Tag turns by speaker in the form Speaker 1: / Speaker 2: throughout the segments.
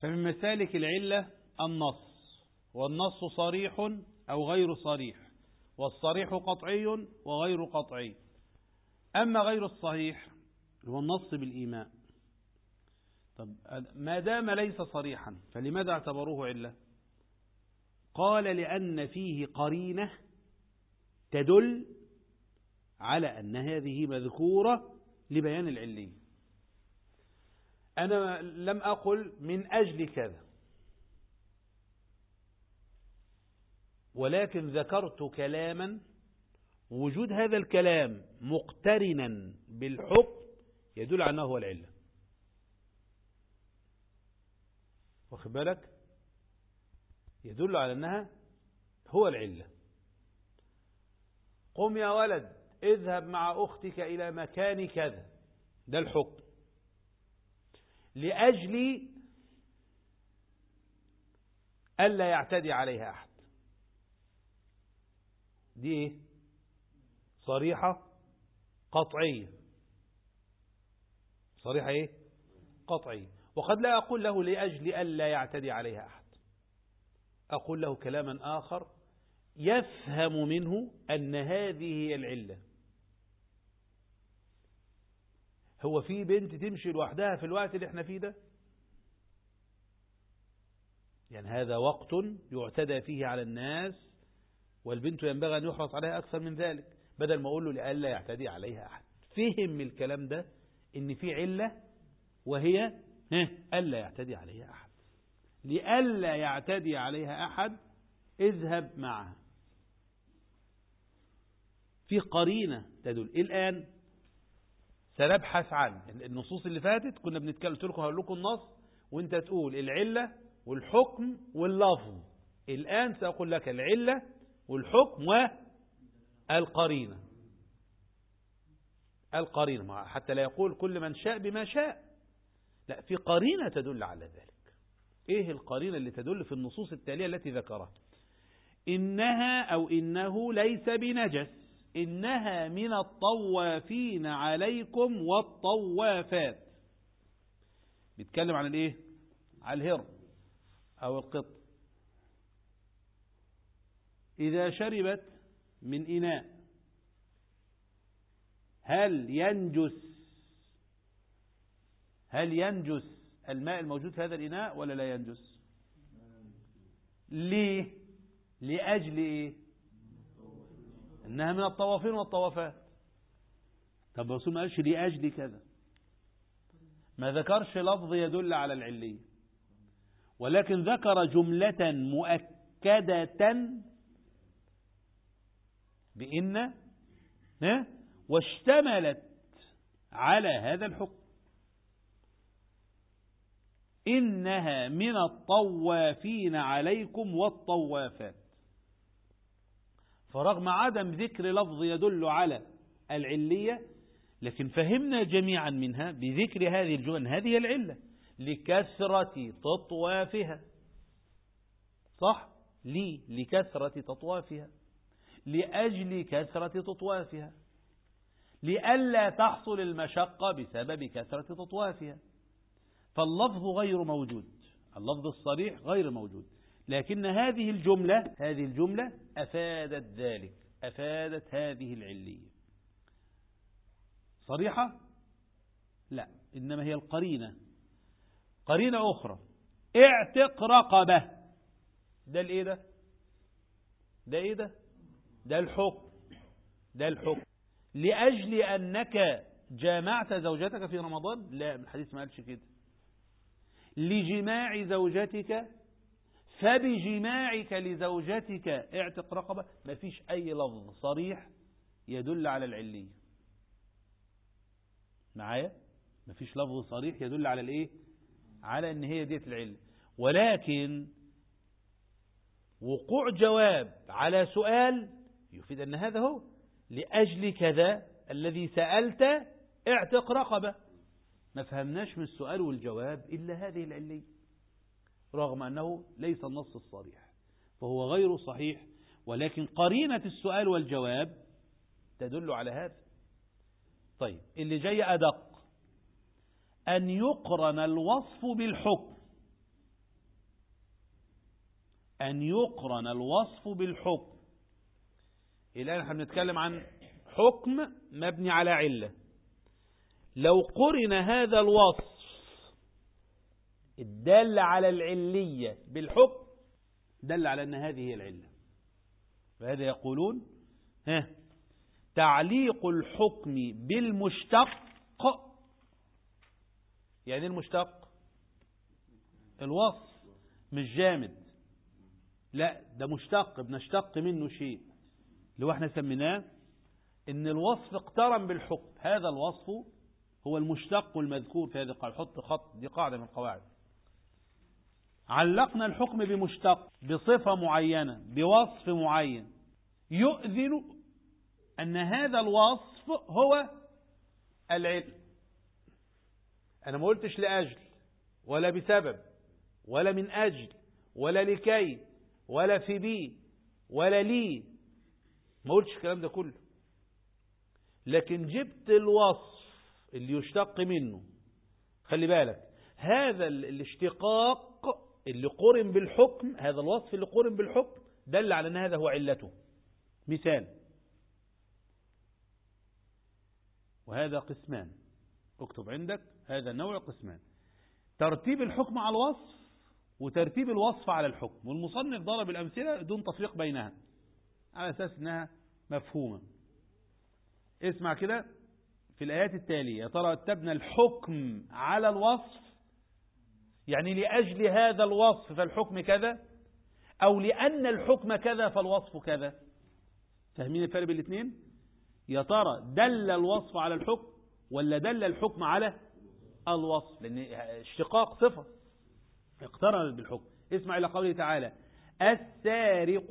Speaker 1: فمن مسالك العلة النص، والنص صريح أو غير صريح، والصريح قطعي وغير قطعي. أما غير الصحيح هو النص بالإيماء. طب ما دام ليس صريحا فلماذا اعتبروه علة؟ قال لأن فيه قرينة تدل على أن هذه مذكورة لبيان العلية. أنا لم أقل من أجل كذا، ولكن ذكرت كلاما وجود هذا الكلام مقترنا بالحكم يدل على أنه هو العلة. واخد بالك؟ يدل على أنها هو العلة. قم يا ولد اذهب مع أختك إلى مكان كذا، ده الحكم. لأجل ألا يعتدي عليها أحد، دي إيه؟ صريحة قطعية. صريحة إيه؟ قطعية. وقد لا أقول له لأجل ألا يعتدي عليها أحد، أقول له كلاما آخر يفهم منه أن هذه هي العلة. هو في بنت تمشي لوحدها في الوقت اللي احنا فيه ده؟ يعني هذا وقت يعتدى فيه على الناس، والبنت ينبغي أن يحرص عليها أكثر من ذلك، بدل ما أقول له لألا يعتدي عليها أحد. فهم الكلام ده إن في علة وهي ألا يعتدي عليها أحد. لألا يعتدي عليها أحد اذهب معها، في قرينة تدل. الآن سنبحث عن النصوص اللي فاتت. كنا بنتكلم، قلت لكم هقول لكم النص وانت تقول العلة والحكم واللفظ. الآن سأقول لك العلة والحكم والقرينة. القرينة حتى لا يقول كل من شاء بما شاء، لا، في قرينة تدل على ذلك. ايه القرينة اللي تدل في النصوص التالية التي ذكرها؟ إنها أو إنه ليس بنجس، إنها من الطوافين عليكم والطوافات. بيتكلم عن الايه؟ على الهر أو القط. إذا شربت من إناء هل ينجس الماء الموجود في هذا الإناء ولا لا ينجس؟ ليه؟ لأجل إيه؟ إنها من الطوافين والطوافات. طب الرسول ما قالش لأجل كذا، ما ذكرش لفظ يدل على العلية، ولكن ذكر جملة مؤكدة بإن واشتملت على هذا الحكم. إنها من الطوافين عليكم والطوافات. فرغم عدم ذكر لفظ يدل على العلية، لكن فهمنا جميعا منها بذكر هذه الجمل هذه العلة لكثرة تطوافها. صح؟ لكثرة تطوافها، لأجل كثرة تطوافها، لئلا تحصل المشقة بسبب كثرة تطوافها. فاللفظ غير موجود، اللفظ الصريح غير موجود، لكن هذه الجملة أفادت ذلك، أفادت هذه العلية. صريحة؟ لا، إنما هي القرينة. قرينة أخرى، اعتق رقبة. ده الإيه ده؟ ده إيه ده؟ ده الحكم. ده الحكم لأجل أنك جامعت زوجتك في رمضان؟ لا، الحديث ما قالش كده. لجماع زوجتك، فبجماعك لزوجتك اعتق رقبة. ما فيش أي لفظ صريح يدل على العلية. معايا؟ ما فيش لفظ صريح يدل على الايه؟ على ان هي ديت العلة، ولكن وقوع جواب على سؤال يفيد ان هذا هو. لأجل كذا الذي سألت اعتق رقبة. ما فهمناش من السؤال والجواب إلا هذه العلية، رغم أنه ليس النص الصريح، فهو غير صحيح، ولكن قرينة السؤال والجواب تدل على هذا. طيب، اللي جاي أدق، أن يقرن الوصف بالحكم. أن يقرن الوصف بالحكم. الآن احنا بنتكلم عن حكم مبني على علة. لو قرن هذا الوصف الدال على العلية بالحكم دل على أن هذه هي العلة. فهذا يقولون تعليق الحكم بالمشتق. يعني المشتق الوصف مش جامد، لا ده مشتق، بنشتق منه شيء اللي هو احنا سميناه ان الوصف اقترن بالحكم. هذا الوصف هو المشتق المذكور في هذه القاعدة. حط خط، دي قاعدة من القواعد. علقنا الحكم بمشتق بصفة معينة بوصف معين يؤذن أن هذا الوصف هو العلم. أنا ما قلتش لأجل ولا بسبب ولا من أجل ولا لكي ولا في بي ولا لي، ما قلتش الكلام ده كله، لكن جبت الوصف اللي يشتق منه. خلي بالك هذا الاشتقاق اللي قرن بالحكم، هذا الوصف اللي قرن بالحكم دل على أن هذا هو علته. مثال، وهذا قسمان، اكتب عندك هذا النوع قسمان: ترتيب الحكم على الوصف وترتيب الوصف على الحكم. والمصنف ضرب الأمثلة دون تفريق بينها على أساس أنها مفهومة. اسمع كده في الآيات التالية: يا ترى رتبنا الحكم على الوصف، يعني لأجل هذا الوصف فالحكم كذا، أو لأن الحكم كذا فالوصف كذا. فاهمين الفرق بين الاثنين؟ يا ترى دل الوصف على الحكم ولا دل الحكم على الوصف؟ لأن اشتقاق صفة اقترنت بالحكم. اسمع إلى قوله تعالى: السارق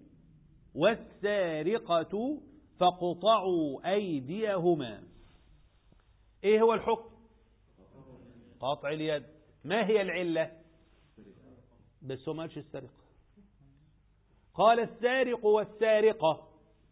Speaker 1: والسارقة فاقطعوا أيديهما. ايه هو الحكم؟ قطع اليد. ما هي العلة؟ بس هو ما قالش السرقة، قال السارق والسارقة.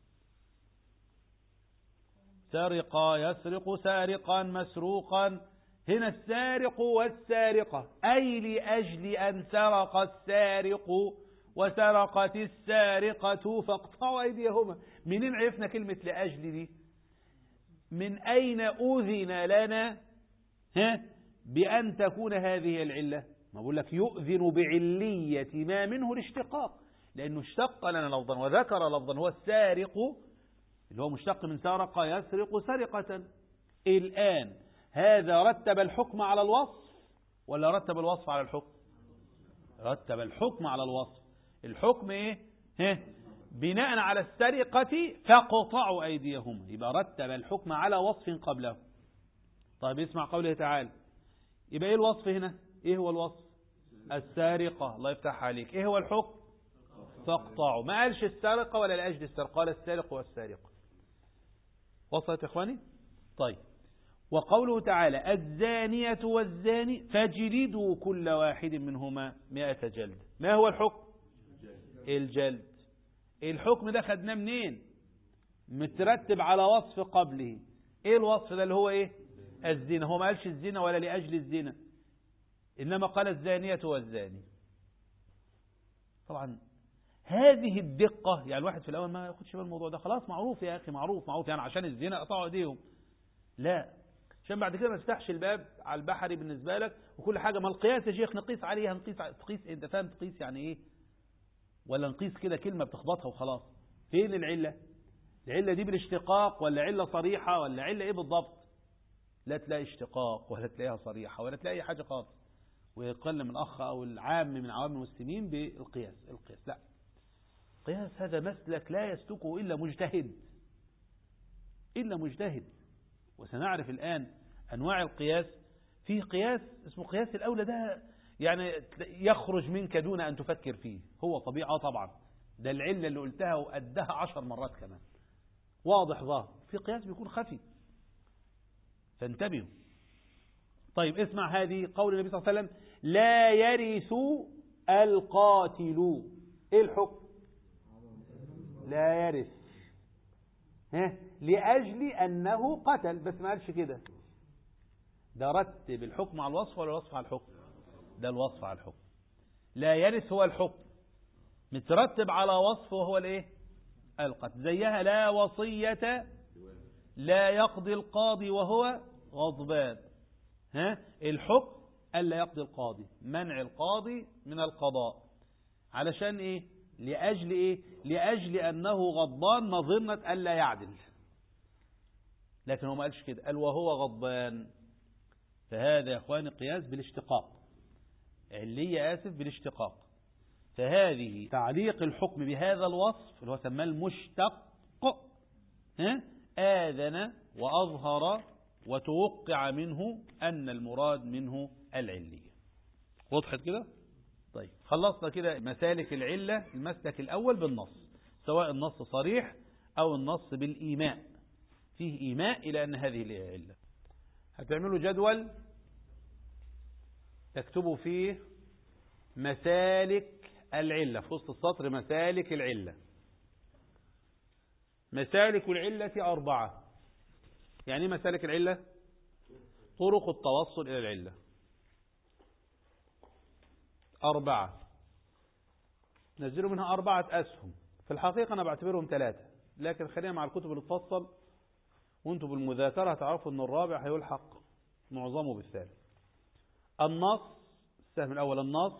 Speaker 1: سرق يسرق سارقا مسروقا، هنا السارق والسارقة أي لأجل أن سرق السارق وسرقت السارقة فاقطعوا أيديهما. منين عرفنا كلمة لأجل دي؟ من أين أذن لنا بأن تكون هذه العلة؟ ما بقول لك يؤذن بعلية ما منه الاشتقاق، لأنه اشتق لنا لفظا وذكر لفظا هو السارق اللي هو مشتق من سرق يسرق سرقة. الآن هذا رتب الحكم على الوصف ولا رتب الوصف على الحكم؟ رتب الحكم على الوصف. الحكم ايه؟ بناء على السرقة فاقطعوا أيديهم، يبقى رتب الحكم على وصف قبله. طيب اسمع قوله تعالى، يبقى ايه الوصف هنا؟ ايه هو الوصف؟ السارقة. الله يفتح عليك. ايه هو الحكم؟ فاقطعوا. ما قالش السرقة ولا لأجل السرقة، قال السارق والسارقة. وصلت يا اخواني؟ طيب، وقوله تعالى: الزانية والزاني فاجلدوا كل واحد منهما 100 جلد. ما هو الحكم؟ الجلد. الحكم ده خدناه منين؟ مترتب على وصف قبله. ايه الوصف ده اللي هو ايه؟ الزنا. هو ما قالش الزنا ولا لأجل الزنا، إنما قال الزانية والزاني. طبعا هذه الدقة، يعني الواحد في الأول ما ياخدش بالموضوع ده، خلاص معروف يا أخي، معروف يعني عشان الزنا قطعوا ايديهم. لا، عشان بعد كده ما تفتحش الباب على البحري بالنسبة لك وكل حاجة. ما القياس يا شيخ نقيس عليها، تقيس انت فاهم تقيس يعني ايه؟ ولا نقيس كده كلمة بتخبطها وخلاص؟ فين العلة؟ العلة دي بالاشتقاق ولا علة صريحة ولا علة ايه بالضبط؟ لا تلاقي اشتقاق ولا تلاقيها صريحة ولا تلاقي حاجة خالص. ويقل من الأخ أو العام من عوام المسلمين بالقياس. القياس لا، القياس هذا مسلك لا يسلكه إلا مجتهد. وسنعرف الآن أنواع القياس. فيه قياس اسمه قياس الأولى، ده يعني يخرج منك دون أن تفكر فيه، هو طبيعة طبعا، ده العلة اللي قلتها وأدها 10 مرات كمان، واضح ظاهر. في قياس بيكون خفي، فانتبهوا. طيب اسمع هذه قول النبي صلى الله عليه وسلم: لا يرث القاتل. ايه الحكم؟ لا يرث لأجل أنه قتل، بس ما قالش كده. ده رتب الحكم على الوصف ولا الوصف على الحكم؟ ده الوصف على الحكم. لا يرث هو الحكم، مترتب على وصف وهو الايه؟ القتل. زيها لا وصية لا يقضي القاضي وهو غضبان. الحكم ألا يقضي القاضي، منع القاضي من القضاء. علشان ايه؟ لأجل ايه؟ لأجل أنه غضبان مظنة ألا يعدل. لكن هو ما قالش كده، قال وهو غضبان. فهذا يا اخواني قياس بالاشتقاق، علية بالاشتقاق. فهذه تعليق الحكم بهذا الوصف اللي هو سماه المشتق آذن وأظهر وتوقع منه أن المراد منه العلية. وضحت كده؟ طيب خلصنا كده مسالك العلة. المسلك الأول بالنص، سواء النص صريح أو النص بالإيماء، فيه إيماء إلى أن هذه العلة. هتعملوا جدول تكتبوا فيه مسالك العلة، في وسط السطر مسالك العلة. مسالك العلة 4. يعني مسالك العلة؟ طرق التوصل إلى العلة 4. نزلوا منها 4 أسهم. في الحقيقة أنا بعتبرهم 3، لكن خلينا مع الكتب اللي تفصل، وانتم بالمذاكرة هتعرفوا أن الرابع هيلحق معظمه بالثالث. النص، السهم الأول النص،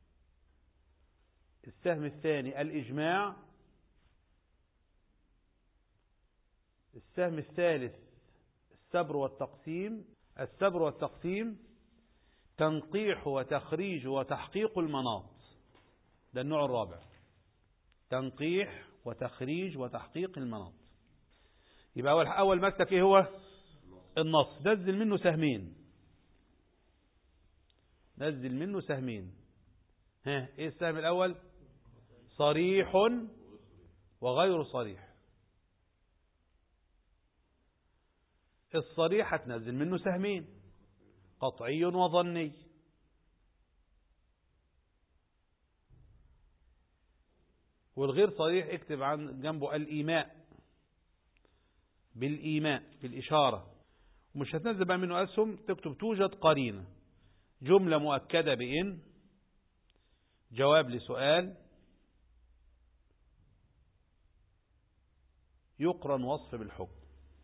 Speaker 1: السهم الثاني الإجماع، السهم الثالث السبر والتقسيم. السبر والتقسيم تنقيح وتخريج وتحقيق المناط، ده النوع الرابع، تنقيح وتخريج وتحقيق المناط. يبقى أول مسلك ايه هو؟ النص. نزل منه سهمين، نزل منه سهمين. ايه السهم الأول؟ صريح وغير صريح. الصريح هتنزل منه سهمين، قطعي وظني. والغير صريح اكتب عن جنبه الإيماء، بالإيماء بالإشارة. ومش هتنزل بقى منه أسهم، تكتب توجد قرينة، جملة مؤكدة بإن، جواب لسؤال، يقرن وصف بالحكم.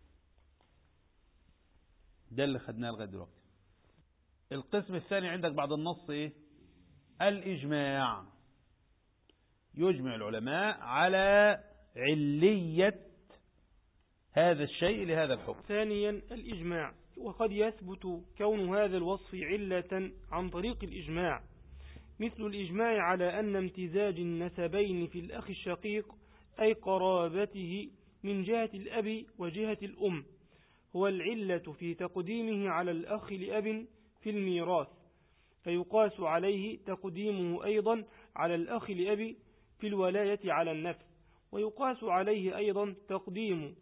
Speaker 1: ده اللي خدناه لغاية دلوقتي. القسم الثاني عندك بعد النص ايه؟ الإجماع. يجمع العلماء على علية هذا الشيء لهذا الحكم.
Speaker 2: ثانيا الإجماع، وقد يثبت كون هذا الوصف علة عن طريق الإجماع، مثل الإجماع على أن امتزاج النسبين في الأخ الشقيق أي قرابته من جهة الأب وجهة الأم هو العلة في تقديمه على الأخ لأب في الميراث، فيقاس عليه تقديمه أيضا على الأخ لأب في الولاية على النفس، ويقاس عليه أيضا تقديم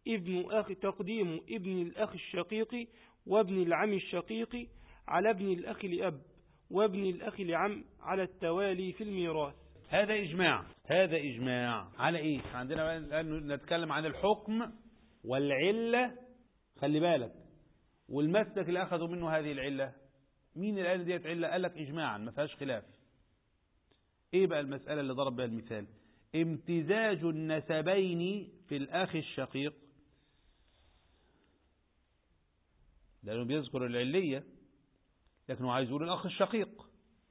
Speaker 2: ابن الأخ الشقيق وابن العم الشقيق على ابن الأخ لأب وابن الأخ لعم على التوالي في الميراث.
Speaker 1: هذا إجماع. هذا إجماع على إيه؟ عندنا الآن نتكلم عن الحكم والعلة. خلي بالك، والمسلك اللي أخذوا منه هذه العلة، مين الآن ديت علة؟ قال لك إجماعا ما فيهاش خلاف. إيه بقى المسألة اللي ضرب بها المثال؟ امتزاج النسبين في الأخ الشقيق، لأنه بيذكر العلية لكنه عايز يقول الأخ الشقيق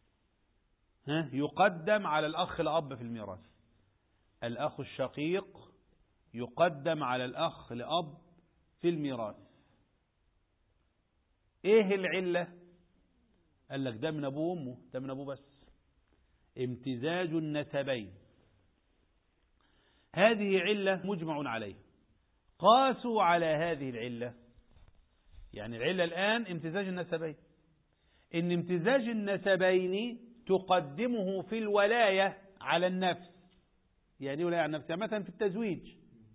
Speaker 1: يقدم على الأخ الأب في الميراث. الأخ الشقيق يقدم على الأخ الأب في الميراث. إيه العلة؟ قال لك ده من أبوه وأمه، ده من أبوه بس. امتزاج النسبين، هذه علة مجمع عليها. قاسوا على هذه العلة، يعني العلة الآن امتزاج النسبين، إن امتزاج النسبين تقدمه في الولاية على النفس. يعني ولاية على النفس، يعني مثلا في التزويج.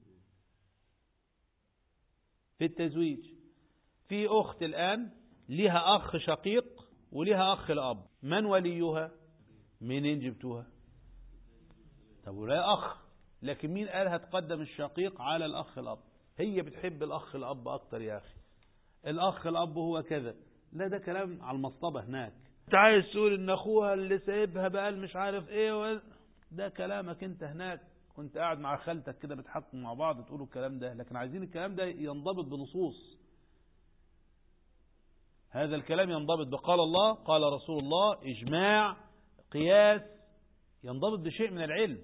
Speaker 1: في التزويج في أخت الآن لها أخ شقيق ولها أخ الأب، من وليها؟ منين جبتوها؟ طب ولا أخ، لكن مين قالها تقدم الشقيق على الأخ الأب؟ هي بتحب الأخ الأب أكتر يا أخي، الأخ الأب هو كذا. لا، ده كلام على المصطبة هناك. انت عايز تقول ان اخوها اللي سايبها بقى مش عارف ايه ده كلامك انت هناك كنت قاعد مع خالتك كده بتحكوا مع بعض تقولوا الكلام ده، لكن عايزين الكلام ده ينضبط بنصوص. هذا الكلام ينضبط بقال الله قال رسول الله إجماع قياس، ينضبط بشيء من العلم.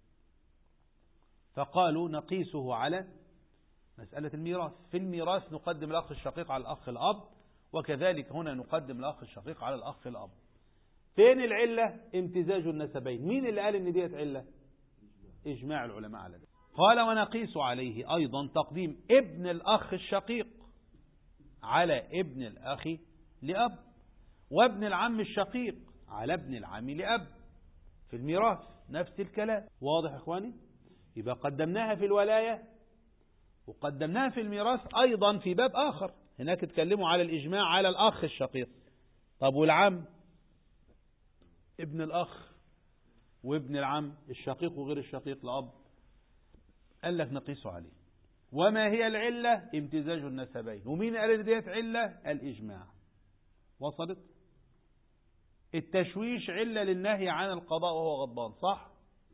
Speaker 1: فقالوا نقيسه على مسألة الميراث. في الميراث نقدم الأخ الشقيق على الأخ الأب، وكذلك هنا نقدم الأخ الشقيق على الأخ الأب. فين العلة؟ امتزاج النسبين. مين اللي قال ان ديت علة؟ إجماع العلماء على ذلك. قال ونقيس عليه أيضا تقديم ابن الأخ الشقيق على ابن الأخ لأب، وابن العم الشقيق على ابن العم لأب في الميراث. نفس الكلام. واضح يا إخواني؟ يبقى قدمناها في الولاية وقدمناها في الميراث أيضا في باب آخر. هناك اتكلموا على الإجماع على الأخ الشقيق. طب والعم؟ ابن الأخ وابن العم الشقيق وغير الشقيق لأب، قال لك نقيسه عليه. وما هي العلة؟ امتزاج النسبين. ومين قال ان ديت علة؟ الإجماع. وصلت؟ التشويش علة للنهي عن القضاء وهو غضبان، صح؟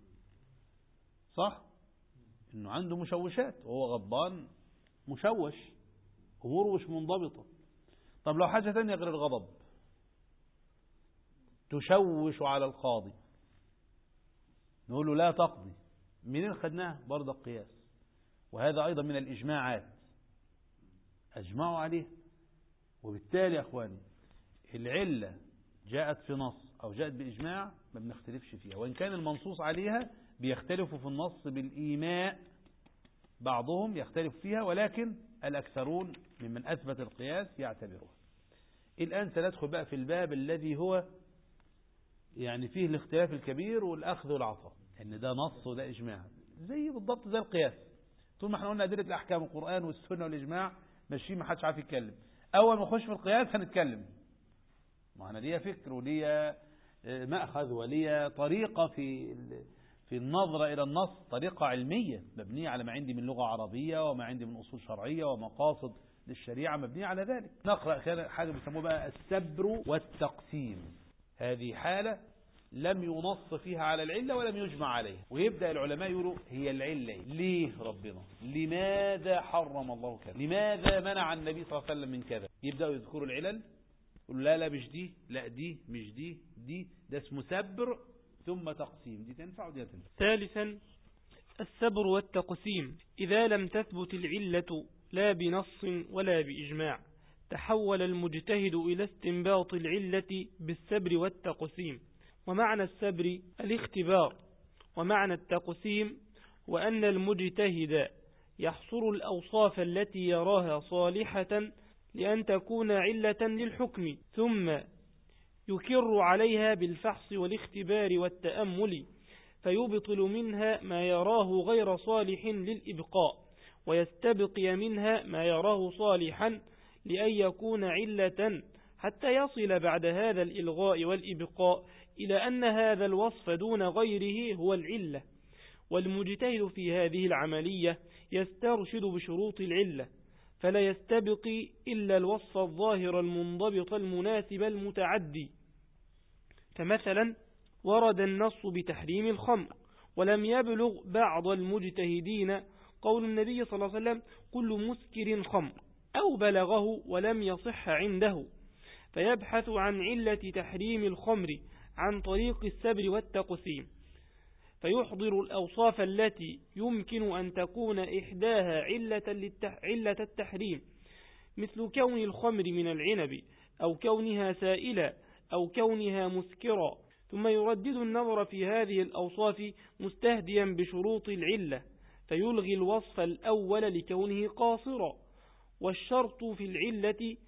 Speaker 1: صح؟ انه عنده مشوشات وهو غضبان مشوش، اموره مش منضبطة. طب لو حاجة تانية غير الغضب تشوش على القاضي، نقول له لا تقضي. منين خدناها؟ برضه القياس. وهذا أيضا من الإجماعات أجمعوا عليه. وبالتالي يا أخواني العلة جاءت في نص أو جاءت بإجماع ما بنختلفش فيها، وإن كان المنصوص عليها بيختلفوا في النص بالإيماء، بعضهم يختلف فيها، ولكن الأكثرون ممن أثبت القياس يعتبروها. الآن سندخل بقى في الباب الذي هو يعني فيه الاختلاف الكبير والأخذ والعطاء، إن ده نص وده إجماع، زي بالضبط زي القياس. طول ما احنا قلنا أدلة الأحكام القرآن والسنة والإجماع ماشيين، ما حدش عارف يتكلم. أول ما نخش في القياس هنتكلم، ما أنا ليا فكر وليا مأخذ وليا طريقة في النظرة إلى النص، طريقة علمية مبنية على ما عندي من لغة عربية وما عندي من أصول شرعية ومقاصد للشريعة مبنية على ذلك. نقرأ حاجة بيسموها بقى السبر والتقسيم. هذه حالة لم ينص فيها على العلة ولم يجمع عليها، ويبدأ العلماء يقولوا هي العلة ليه ربنا، لماذا حرم الله كذا، لماذا منع النبي صلى الله عليه وسلم من كذا. يبدأوا يذكروا العلل، يقولوا لا لا مش دي، لا دي مش دي، دي ده اسمه سبر ثم تقسيم، دي تنفع ودي تنفع.
Speaker 2: ثالثا السبر والتقسيم. إذا لم تثبت العلة لا بنص ولا بإجماع تحول المجتهد إلى استنباط العلة بالسبر والتقسيم. ومعنى السبر الاختبار، ومعنى التقسيم وأن المجتهد يحصر الأوصاف التي يراها صالحة لأن تكون علة للحكم، ثم يكر عليها بالفحص والاختبار والتأمل، فيبطل منها ما يراه غير صالح للإبقاء، ويستبقي منها ما يراه صالحا لأن يكون علة، حتى يصل بعد هذا الإلغاء والإبقاء إلى أن هذا الوصف دون غيره هو العلة. والمجتهد في هذه العملية يسترشد بشروط العلة، فلا يستبقي إلا الوصف الظاهر المنضبط المناسب المتعدي. فمثلا ورد النص بتحريم الخمر، ولم يبلغ بعض المجتهدين قول النبي صلى الله عليه وسلم كل مسكر خمر، أو بلغه ولم يصح عنده، فيبحث عن علة تحريم الخمر عن طريق السبر والتقسيم، فيحضر الأوصاف التي يمكن أن تكون إحداها علة التحريم، مثل كون الخمر من العنب، أو كونها سائلة، أو كونها مسكرا، ثم يردد النظر في هذه الأوصاف مستهديا بشروط العلة، فيلغي الوصف الأول لكونه قاصرا، والشرط في العلة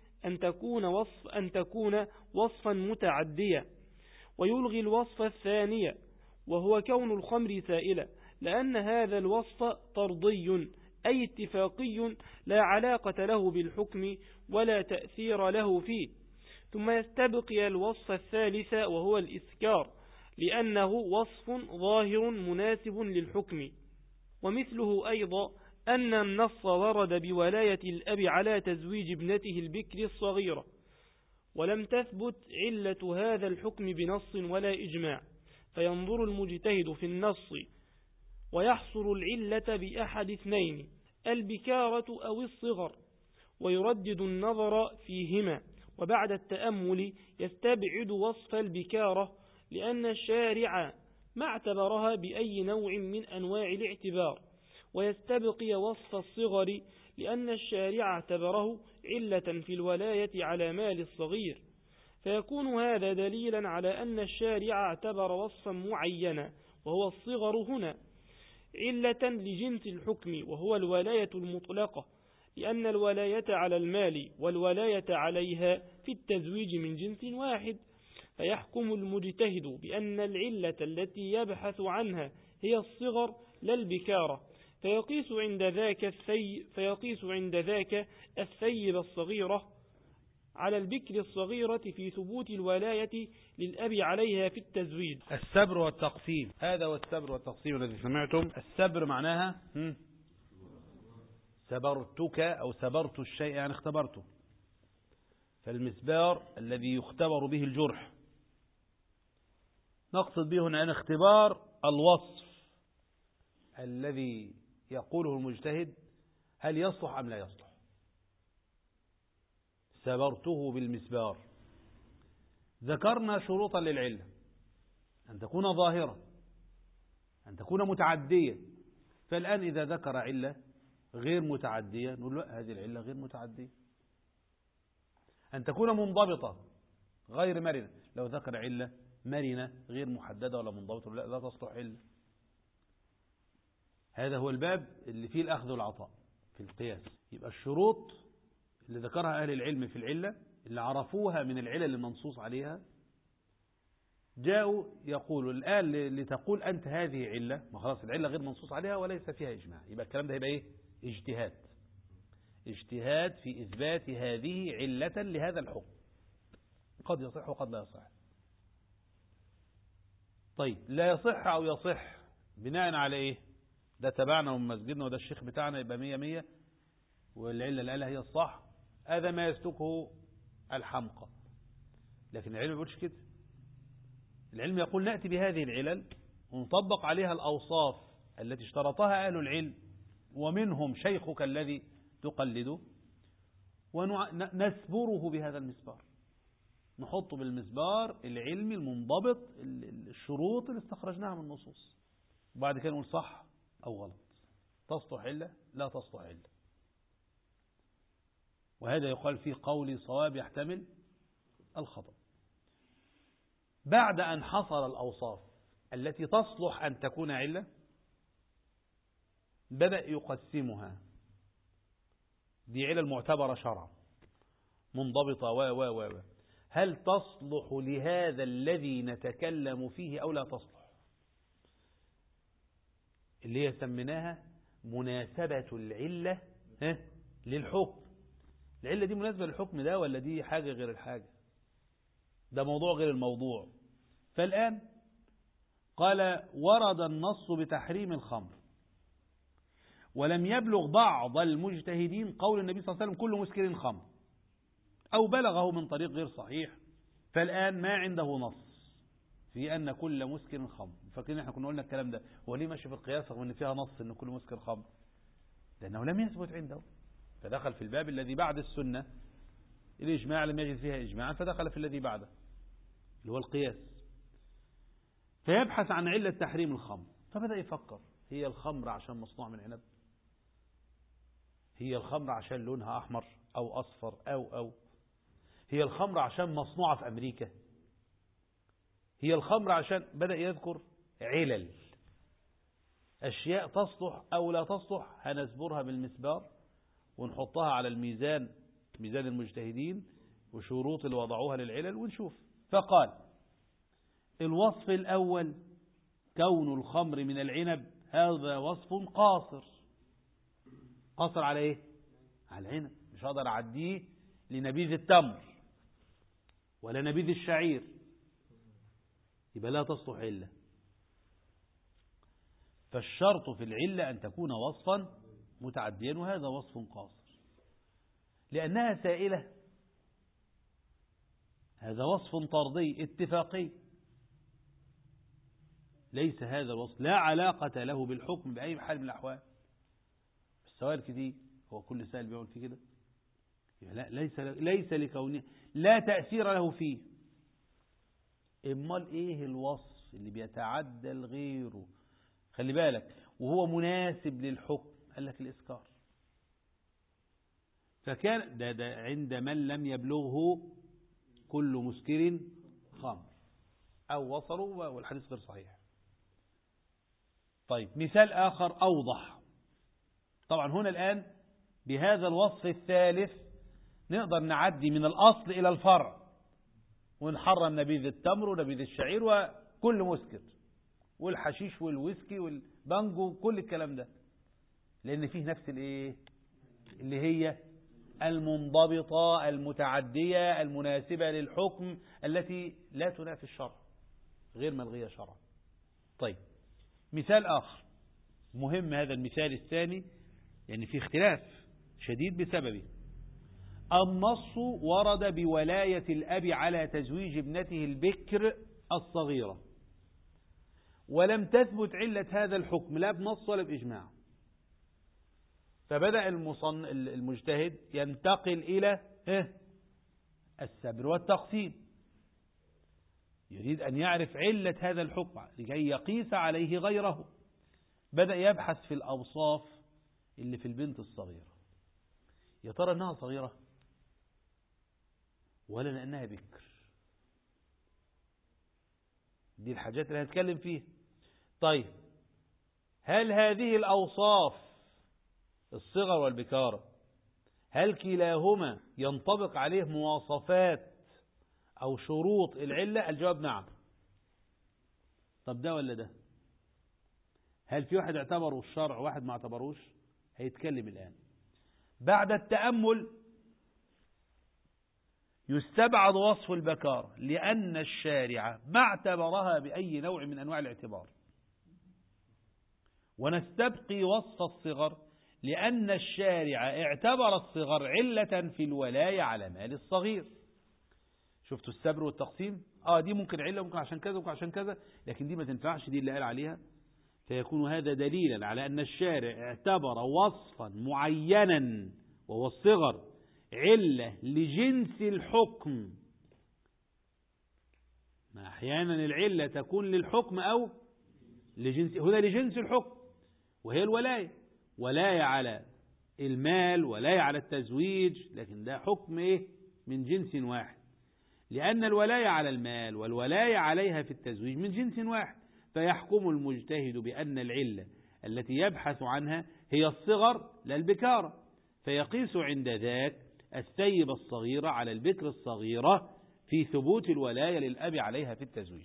Speaker 2: أن تكون وصفا متعديا، ويلغي الوصف الثاني وهو كون الخمر سائلة، لأن هذا الوصف طردي أي اتفاقي لا علاقة له بالحكم ولا تأثير له فيه، ثم يستبقي الوصف الثالث وهو الإسكار، لأنه وصف ظاهر مناسب للحكم. ومثله أيضا أن النص ورد بولاية الأب على تزويج ابنته البكر الصغيرة، ولم تثبت علة هذا الحكم بنص ولا إجماع، فينظر المجتهد في النص ويحصر العلة بأحد اثنين: البكارة أو الصغر، ويردد النظر فيهما، وبعد التأمل يستبعد وصف البكارة لأن الشارع ما اعتبرها بأي نوع من أنواع الاعتبار، ويستبقي وصف الصغر لأن الشارع اعتبره علة في الولاية على مال الصغير، فيكون هذا دليلا على أن الشارع اعتبر وصفا معينا وهو الصغر هنا علة لجنس الحكم وهو الولاية المطلقة، لأن الولاية على المال والولاية عليها في التزويج من جنس واحد، فيحكم المجتهد بأن العلة التي يبحث عنها هي الصغر لا البكارة، فيقيس عند ذاك الثيب الصغيرة على البكر الصغيرة في ثبوت الولاية للأب عليها في التزويج.
Speaker 1: السبر والتقسيم، هذا هو السبر والتقسيم الذي سمعتم. السبر معناها سبرتك أو سبرت الشيء يعني اختبرته، فالمسبار الذي يختبر به الجرح، نقصد به هنا أن اختبار الوصف الذي يقوله المجتهد هل يصلح أم لا يصلح. سبرته بالمسبار. ذكرنا شروطا للعلة: أن تكون ظاهرة، أن تكون متعدية. فالآن إذا ذكر علة غير متعدية نقول لا، هذه العلة غير متعدية. أن تكون منضبطة غير مرنة، لو ذكر علة مرنة غير محددة ولا منضبطة لا تصلح علة. هذا هو الباب اللي فيه الأخذ والعطاء في القياس. يبقى الشروط اللي ذكرها أهل العلم في العلة اللي عرفوها من العلل المنصوص عليها، جاءوا يقولوا الآن لتقول أنت هذه علة، ما خلاص العلة غير منصوص عليها وليس فيها إجماع، يبقى الكلام ده يبقى إيه؟ اجتهاد في إثبات هذه علة لهذا الحكم، قد يصح وقد لا يصح. طيب لا يصح أو يصح بناء على إيه؟ ده تبعنا ومن مسجدنا وده الشيخ بتاعنا يبقى 100 والعلة اللي قالها هي الصح، هذا ما يسلكه الحمقى. لكن العلم ما يقولش كده. العلم يقول نأتي بهذه العلل ونطبق عليها الأوصاف التي اشترطها أهل العلم ومنهم شيخك الذي تقلده، ونسبره بهذا المسبار، نحط بالمسبار العلمي المنضبط الشروط اللي استخرجناها من النصوص، وبعد كده نقول صح أو غلط، تصلح علة لا تصلح علة. وهذا يقال فيه قولي صواب يحتمل الخطأ. بعد أن حصر الأوصاف التي تصلح أن تكون علة بدأ يقسمها. دي علل معتبرة شرعا منضبطة هل تصلح لهذا الذي نتكلم فيه أو لا تصلح، اللي هي سميناها مناسبة العلة للحكم. العلة دي مناسبة للحكم ده ولا دي حاجة غير الحاجة، ده موضوع غير الموضوع. فالآن قال ورد النص بتحريم الخمر ولم يبلغ بعض المجتهدين قول النبي صلى الله عليه وسلم كل مسكر خمر، أو بلغه من طريق غير صحيح، فالآن ما عنده نص في أن كل مسكر خمر. فاكرين احنا كنا قلنا الكلام ده، هو ليه ماشي في القياس رغم ان فيها نص ان كل مسكر خمر؟ لأنه لم يثبت عنده، فدخل في الباب الذي بعد السنة، الإجماع لم يجد فيها إجماعا فدخل في الذي بعده اللي هو القياس، فيبحث عن علة تحريم الخمر. فبدأ يفكر، هي الخمر عشان مصنوع من عنب؟ هي الخمر عشان لونها أحمر أو أصفر أو هي الخمر عشان مصنوعة في أمريكا؟ هي الخمر عشان بدأ يذكر علل، أشياء تصلح أو لا تصلح، هنسبرها بالمسبار ونحطها على الميزان، ميزان المجتهدين وشروط اللي وضعوها للعلل ونشوف. فقال الوصف الأول كون الخمر من العنب، هذا وصف قاصر. قاصر على ايه؟ على العنب، مش هقدر اعديه لنبيذ التمر ولا نبيذ الشعير، يبقى لا تصلح علة. فالشرط في العلة أن تكون وصفا متعديا، وهذا وصف قاصر لأنها سائلة، هذا وصف طردي اتفاقي. ليس هذا الوصف لا علاقة له بالحكم بأي حال من الأحوال. السؤال كتير، هو كل سائل بيقول فيه كده؟ لا، ليس لكونه لا تأثير له فيه. امال ايه الوصف اللي بيتعدى غيره؟ خلي بالك، وهو مناسب للحكم. قال لك الإسكار. فكان ده عند من لم يبلغه كل مسكر خمر أو وصلوا، والحديث غير صحيح. طيب مثال آخر أوضح. طبعا هنا الآن بهذا الوصف الثالث نقدر نعدي من الأصل إلى الفرع، ونحرم نبيذ التمر ونبيذ الشعير وكل مسكر والحشيش والويسكي والبانجو كل الكلام ده، لأن فيه نفس الايه اللي هي المنضبطة المتعدية المناسبة للحكم التي لا تنافي الشرع، غير ملغية شرعا. طيب مثال آخر مهم، هذا المثال الثاني يعني فيه اختلاف شديد بسببه. النص ورد بولاية الأب على تزويج ابنته البكر الصغيرة، ولم تثبت علة هذا الحكم لا بنص ولا بإجماع. فبدأ المجتهد ينتقل إلى السبر والتقسيم، يريد أن يعرف علة هذا الحكم لكي يقيس عليه غيره. بدأ يبحث في الأوصاف اللي في البنت الصغيرة، يا ترى أنها صغيرة ولا لأنها بكر؟ دي الحاجات اللي هنتكلم فيها. طيب هل هذه الأوصاف الصغر والبكارة هل كلاهما ينطبق عليه مواصفات أو شروط العلة؟ الجواب نعم. طب ده ولا ده؟ هل في واحد اعتبره الشرع وواحد ما اعتبروش؟ هيتكلم الآن. بعد التأمل يستبعد وصف البكارة لأن الشارع ما اعتبرها بأي نوع من أنواع الاعتبار، ونستبقي وصف الصغر لأن الشارع اعتبر الصغر علة في الولاية على مال الصغير. شفتوا السبر والتقسيم؟ دي ممكن علة، ممكن عشان كذا، ممكن عشان كذا، لكن دي ما تنفعش، دي اللي قال عليها. فيكون هذا دليلا على أن الشارع اعتبر وصفا معينا وهو الصغر علة لجنس الحكم. ما أحيانا العلة تكون للحكم أو لجنس، هنا لجنس الحكم وهي الولاية، ولاية على المال ولاية على التزويج، لكن ده حكم من جنس واحد، لأن الولاية على المال والولاية عليها في التزويج من جنس واحد. فيحكم المجتهد بأن العلة التي يبحث عنها هي الصغر لا البكارة، فيقيس عند ذاك الثيب الصغيرة على البكر الصغيرة في ثبوت الولاية للأب عليها في التزويج.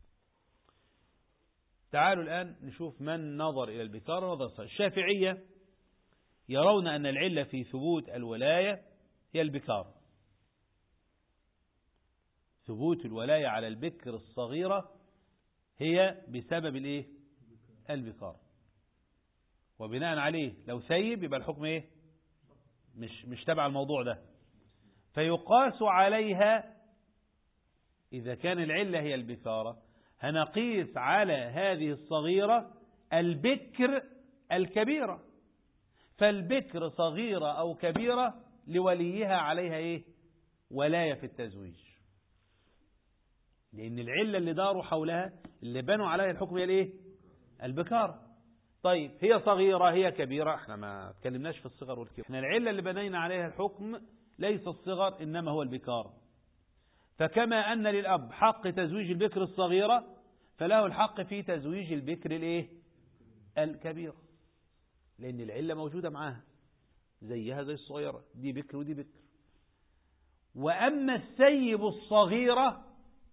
Speaker 1: تعالوا الآن نشوف من نظر إلى البكارة نظر صحيح. الشافعية يرون أن العلة في ثبوت الولاية هي البكارة، ثبوت الولاية على البكر الصغيرة هي بسبب البكارة، وبناء عليه لو ثيب يبقى الحكم مش تبع الموضوع ده، فيقاس عليها. إذا كان العلة هي البكارة هنقيس على هذه الصغيرة البكر الكبيرة، فالبكر صغيرة أو كبيرة لوليها عليها ولاية في التزويج، لأن العلة اللي داروا حولها اللي بنوا عليها الحكم هي البكارة. طيب هي صغيرة هي كبيرة، احنا ما تكلمناش في الصغر والكبر، احنا العلة اللي بنينا عليها الحكم ليس الصغر إنما هو البكارة. فكما أن للأب حق تزويج البكر الصغيرة فله الحق في تزويج البكر الكبيرة، لأن العلة موجودة معاها زيها زي الصغيرة، دي بكر ودي بكر. وأما الثيب الصغيرة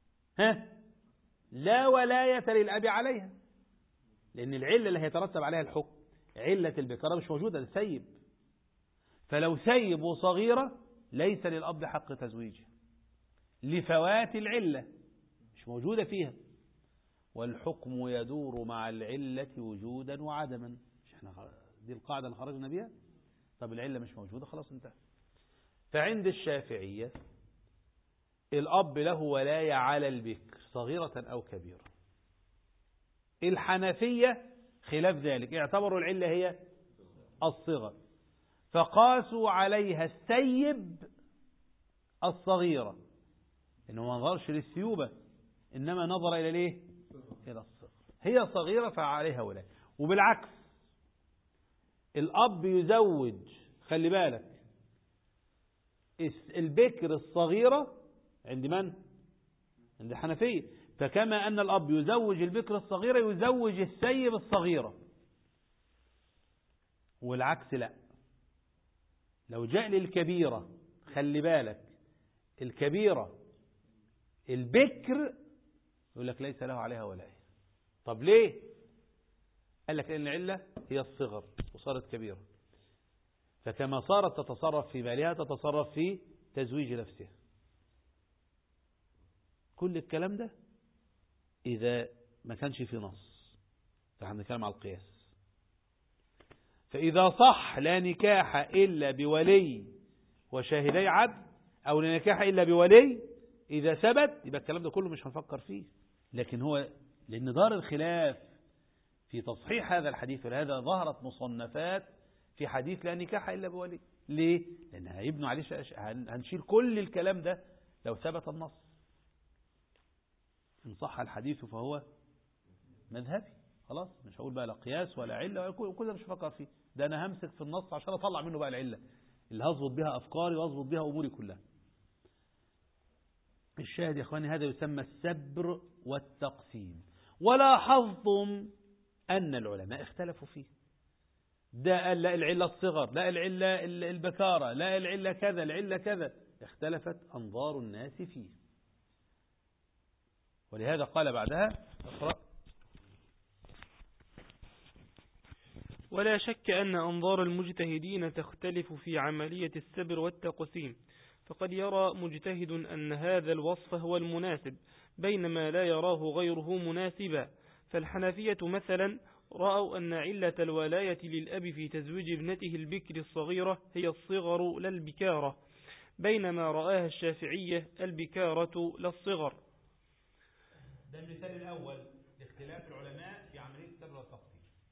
Speaker 1: لا ولاية للأب عليها، لأن العلة اللي هيترتب عليها الحكم علة البكارة مش موجودة، الثيب. فلو ثيب وصغيرة ليس للأب حق تزويجها لفوات العلة، مش موجودة فيها. والحكم يدور مع العلة وجودا وعدما، مش احنا دي القاعدة اللي خرجنا بيها؟ طب العلة مش موجودة خلاص انتهى. فعند الشافعية الأب له ولاية على البكر صغيرة أو كبيرة، الحنفية خلاف ذلك، اعتبروا العلة هي الصغر، فقاسوا عليها السيب الصغيرة، إنه ما نظرش للسيوبة إنما نظر إلى ليه؟ إلى الصغر، هي صغيرة فعليها ولا. وبالعكس الأب يزوج، خلي بالك، البكر الصغيرة عند من؟ عند الحنفية. فكما أن الأب يزوج البكر الصغيرة يزوج السيب الصغيرة، والعكس لا. لو جاء للكبيرة، خلي بالك، الكبيرة البكر يقول لك ليس له عليها ولاية. طب ليه؟ قال لك لأن العلة هي الصغر وصارت كبيرة، فكما صارت تتصرف في مالها تتصرف في تزويج نفسها. كل الكلام ده إذا ما كانش في نص، فاحنا بنتكلم على القياس. فإذا صح لا نكاح إلا بولي وشاهدي عدل، أو لا نكاح إلا بولي، إذا ثبت يبقى الكلام ده كله مش هنفكر فيه. لكن هو لأن دار الخلاف في تصحيح هذا الحديث، ولهذا ظهرت مصنفات في حديث لا نكاح إلا بولي. ليه؟ لأن هيبنوا عليه هنشيل كل الكلام ده لو ثبت النص. إن صح الحديث فهو مذهبي، خلاص مش هقول بقى لا قياس ولا علة ولا كل ده مش هفكر فيه، ده أنا همسك في النص عشان أطلع منه بقى العلة اللي هظبط بها أفكاري وأظبط بها أموري كلها. الشاهد يا إخواني هذا يسمى السبر والتقسيم. ولاحظتم أن العلماء اختلفوا فيه، ده قال لا العلة الصغر، لا العلة البكارة، لا العلة كذا، العلة كذا، اختلفت أنظار الناس فيه. ولهذا قال بعدها اقرأ:
Speaker 2: ولا شك أن أنظار المجتهدين تختلف في عملية السبر والتقسيم، فقد يرى مجتهد أن هذا الوصف هو المناسب بينما لا يراه غيره مناسبا. فالحنفية مثلا رأوا أن علة الولاية للأب في تزويج ابنته البكر الصغيرة هي الصغر لا البكارة، بينما رآها الشافعية البكارة لا الصغر.
Speaker 1: ده المثال الأول لاختلاف العلماء في عملية السبر والتقسيم.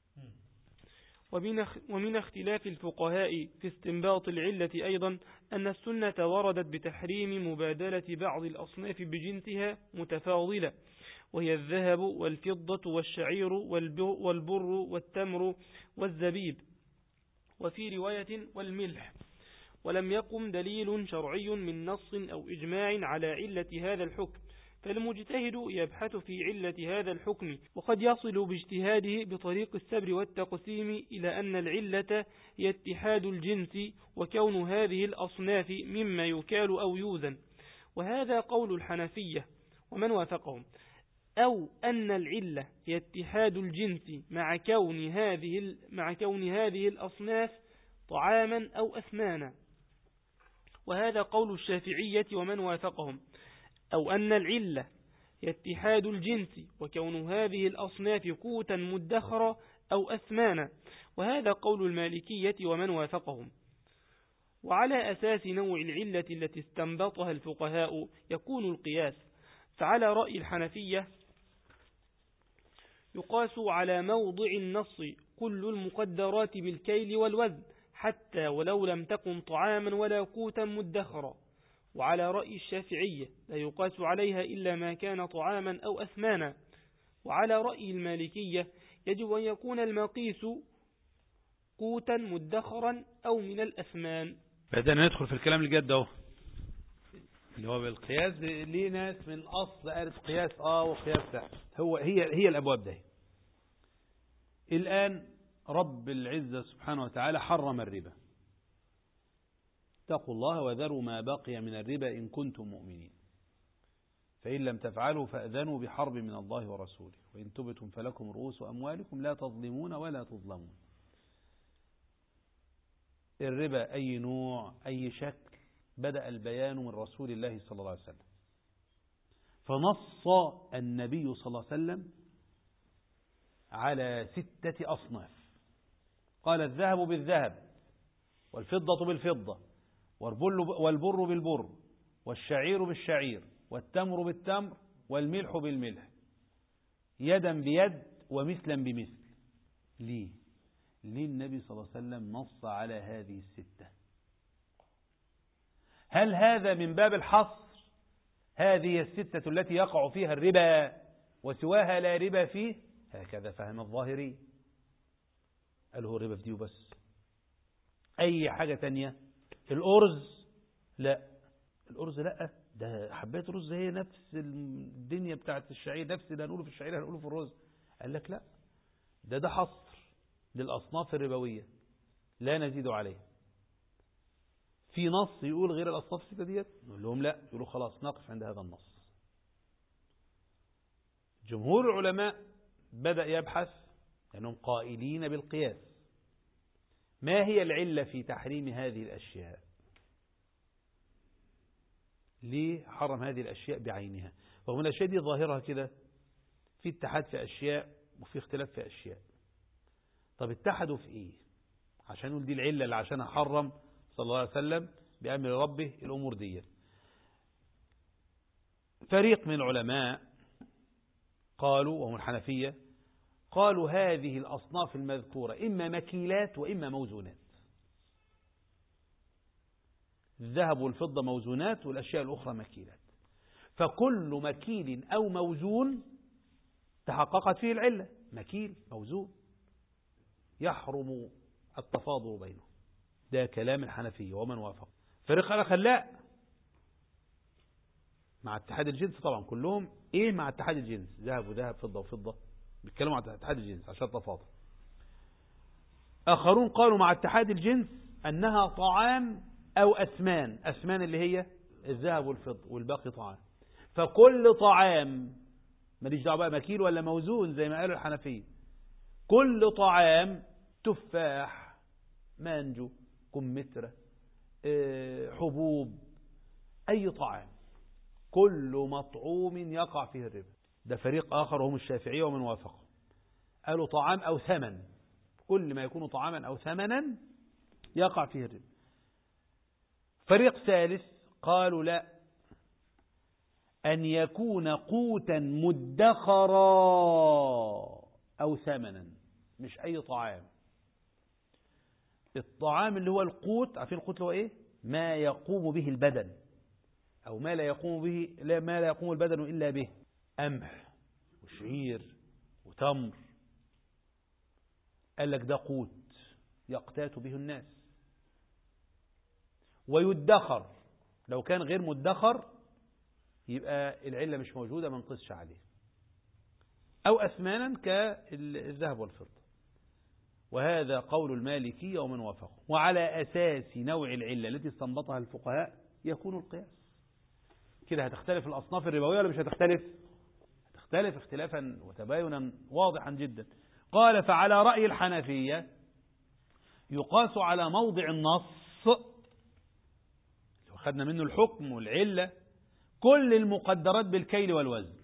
Speaker 2: ومن اختلاف الفقهاء في استنباط العلة أيضا أن السنة وردت بتحريم مبادلة بعض الأصناف بجنسها متفاضلة، وهي الذهب والفضة والشعير والبر والتمر والزبيب، وفي رواية والملح، ولم يقم دليل شرعي من نص أو إجماع على علة هذا الحكم، فالمجتهد يبحث في علة هذا الحكم، وقد يصل باجتهاده بطريق السبر والتقسيم إلى أن العلة هي اتحاد الجنس وكون هذه الأصناف مما يكال أو يوزن، وهذا قول الحنفية ومن وافقهم، أو أن العلة هي اتحاد الجنس مع كون هذه الأصناف طعاما أو أثمانا، وهذا قول الشافعية ومن وافقهم، أو أن العلة هي اتحاد الجنس وكون هذه الأصناف قوتا مدخرة أو أثمانا، وهذا قول المالكية ومن وافقهم. وعلى أساس نوع العلة التي استنبطها الفقهاء يكون القياس، فعلى رأي الحنفية يقاس على موضع النص كل المقدرات بالكيل والوزن حتى ولو لم تكن طعاما ولا قوتا مدخرا، وعلى رأي الشافعية لا يقاس عليها إلا ما كان طعاما أو أثمانا، وعلى رأي المالكية يجب أن يكون المقيس قوتا مدخرا أو من الأثمان.
Speaker 1: بدأنا ندخل في الكلام الجد اهو اللي هو بالقياس. ليه ناس من أصل قالت قياس وقياس لا، هي الأبواب ده. الآن رب العزة سبحانه وتعالى حرم الربا، اتقوا الله وذروا ما بقي من الربا إن كنتم مؤمنين، فإن لم تفعلوا فأذنوا بحرب من الله ورسوله، وإن تبتم فلكم رؤوس أموالكم لا تظلمون ولا تظلمون. الربا أي نوع أي شكل بدأ البيان من رسول الله صلى الله عليه وسلم، فنص النبي صلى الله عليه وسلم على 6 أصناف، قال الذهب بالذهب والفضة بالفضة والبر بالبر والشعير بالشعير والتمر بالتمر والملح بالملح، يدا بيد ومثلا بمثل. ليه النبي صلى الله عليه وسلم نص على هذه الستة؟ هل هذا من باب الحصر؟ هذه الستة التي يقع فيها الربا وسواها لا ربا فيه، هكذا فهم الظاهري. قالوا الربا في دي وبس. أي حاجة تانية، الأرز لا، الأرز لا، ده حبات رز هي نفس الدنيا بتاعت الشعير، نفس اللي هنقوله في الشعير هنقوله في الرز. قال لك لا، ده حصر للأصناف الربوية لا نزيد عليه. في نص يقول غير الأصناف الستة ديت؟ نقول لهم لا، يقولوا خلاص نقف عند هذا النص. جمهور العلماء بدأ يبحث لأنهم قائلين بالقياس. ما هي العلة في تحريم هذه الأشياء؟ ليه حرم هذه الأشياء بعينها؟ رغم الأشياء دي ظاهرها كده في اتحاد في أشياء وفي اختلاف في أشياء. طب اتحدوا في إيه؟ عشان نقول دي العلة اللي عشان حرم صلى الله عليه وسلم بأمر ربه الأمور دي. فريق من العلماء قالوا، وهم الحنفية، قالوا هذه الأصناف المذكورة إما مكيلات وإما موزونات. الذهب والفضة موزونات والأشياء الأخرى مكيلات. فكل مكيل أو موزون تحققت فيه العلة، مكيل موزون يحرم التفاضل بينه. ده كلام الحنفية ومن وافق. فريق قال لا، مع اتحاد الجنس طبعا كلهم ايه مع اتحاد الجنس، ذهب وذهب، فضة وفضة، بيتكلموا عن اتحاد الجنس عشان تفاضل. آخرون قالوا مع اتحاد الجنس أنها طعام أو أثمان. أثمان اللي هي الذهب والفضة والباقي طعام. فكل طعام، ماليش دعوه بقى مكيل ولا موزون زي ما قالوا الحنفية، كل طعام، تفاح، مانجو، كمثرى، حبوب، أي طعام، كل مطعوم يقع فيه الربا. ده فريق آخر وهم الشافعية ومن وافقهم، قالوا طعام أو ثمن، كل ما يكون طعاما أو ثمنا يقع فيه الربا. فريق ثالث قالوا لا، أن يكون قوتا مدخرا أو ثمنا، مش أي طعام. الطعام اللي هو القوت، عارفين القوت اللي هو إيه؟ ما يقوم به البدن، أو ما لا يقوم به، ما لا يقوم البدن إلا به، قمح وشعير وتمر. قال لك ده قوت يقتات به الناس ويدخر. لو كان غير مدخر يبقى العلة مش موجودة، ما نقصش عليه. أو أثمانا كالذهب والفضة. وهذا قول المالكية ومن وافقه. وعلى أساس نوع العلة التي استنبطها الفقهاء يكون القياس. كده هتختلف الأصناف الربوية ولا مش هتختلف؟ هتختلف اختلافا وتباينا واضحا جدا. قال فعلى رأي الحنفية يقاس على موضع النص لو خدنا منه الحكم والعلة كل المقدرات بالكيل والوزن.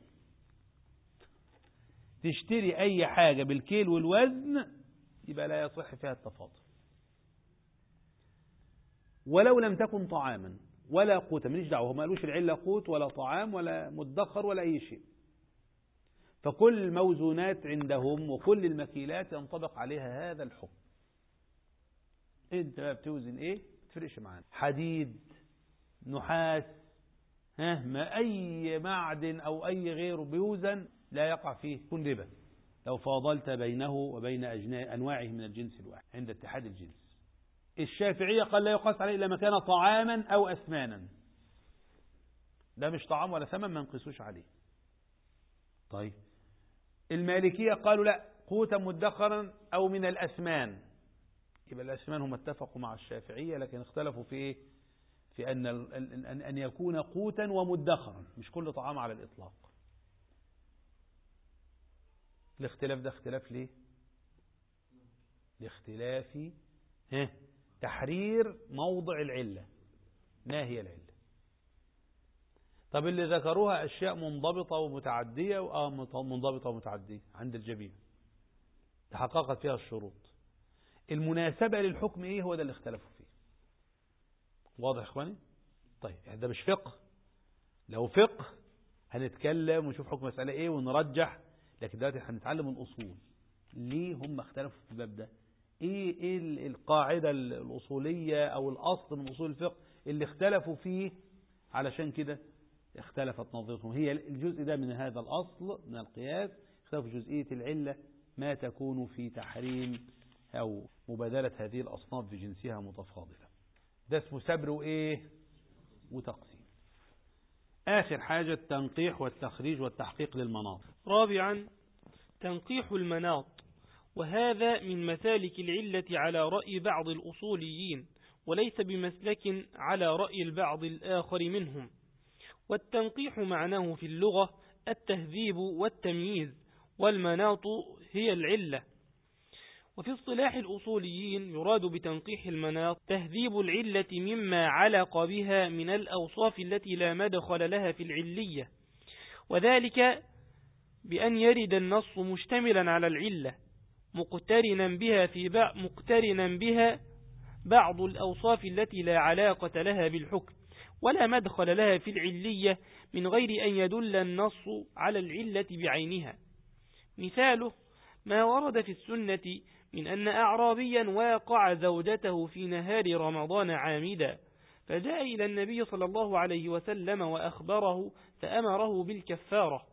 Speaker 1: تشتري أي حاجة بالكيل والوزن يبقى لا يصح فيها التفاضل، ولو لم تكن طعاما ولا قوتا. ماليش دعوه، هم ما قالوش العلة قوت ولا طعام ولا مدخر ولا أي شيء. فكل الموزونات عندهم وكل المكيلات ينطبق عليها هذا الحكم. انت بقى بتوزن ايه ما تفرقش معانا، حديد، نحاس، ما أي معدن أو أي غيره بيوزن لا يقع فيه كن ربا لو فاضلت بينه وبين أنواعه من الجنس الواحد عند اتحاد الجنس. الشافعية قال لا يقاس عليه إلا ما كان طعاما أو أثمانا. ده مش طعام ولا ثمن، ما نقيسوش عليه. طيب المالكية قالوا لا، قوتا مدخرا أو من الأثمان. يبقى الأثمان هم اتفقوا مع الشافعية، لكن اختلفوا في إيه؟ في أن يكون قوتا ومدخرا، مش كل طعام على الإطلاق. الاختلاف ده اختلاف ليه؟ لاختلاف تحرير موضع العلة. ما هي العلة؟ طب اللي ذكروها أشياء منضبطة ومتعدية، منضبطة ومتعدية عند الجميع تحققت فيها الشروط. المناسبة للحكم إيه؟ هو ده اللي اختلفوا فيه. واضح إخواني؟ طيب ده مش فقه. لو فقه هنتكلم ونشوف حكم مسألة إيه ونرجح، لكن دلوقتي هنتعلم الأصول. ليه هم اختلفوا في الباب ده؟ ايه القاعدة الأصولية أو الأصل من أصول الفقه اللي اختلفوا فيه؟ علشان كده اختلفت نظرتهم. هي الجزء ده من هذا الأصل من القياس، اختلفوا في جزئية العلة ما تكون في تحريم أو مبادلة هذه الأصناف بجنسها متفاضلة. ده اسمه سبر وإيه وتقسيم. آخر حاجة التنقيح والتخريج والتحقيق للمناط.
Speaker 2: رابعا تنقيح المناط، وهذا من مسالك العلة على رأي بعض الأصوليين، وليس بمسلك على رأي البعض الآخر منهم. والتنقيح معناه في اللغة التهذيب والتمييز، والمناط هي العلة. وفي اصطلاح الأصوليين يراد بتنقيح المناط تهذيب العلة مما علق بها من الأوصاف التي لا مدخل لها في العلية، وذلك بأن يرد النص مشتملا على العلة مقترنا بها بعض الأوصاف التي لا علاقة لها بالحكم ولا مدخل لها في العلية، من غير أن يدل النص على العلة بعينها. مثاله ما ورد في السنة من أن أعرابيا واقع زوجته في نهار رمضان عامدا، فجاء إلى النبي صلى الله عليه وسلم وأخبره فأمره بالكفارة.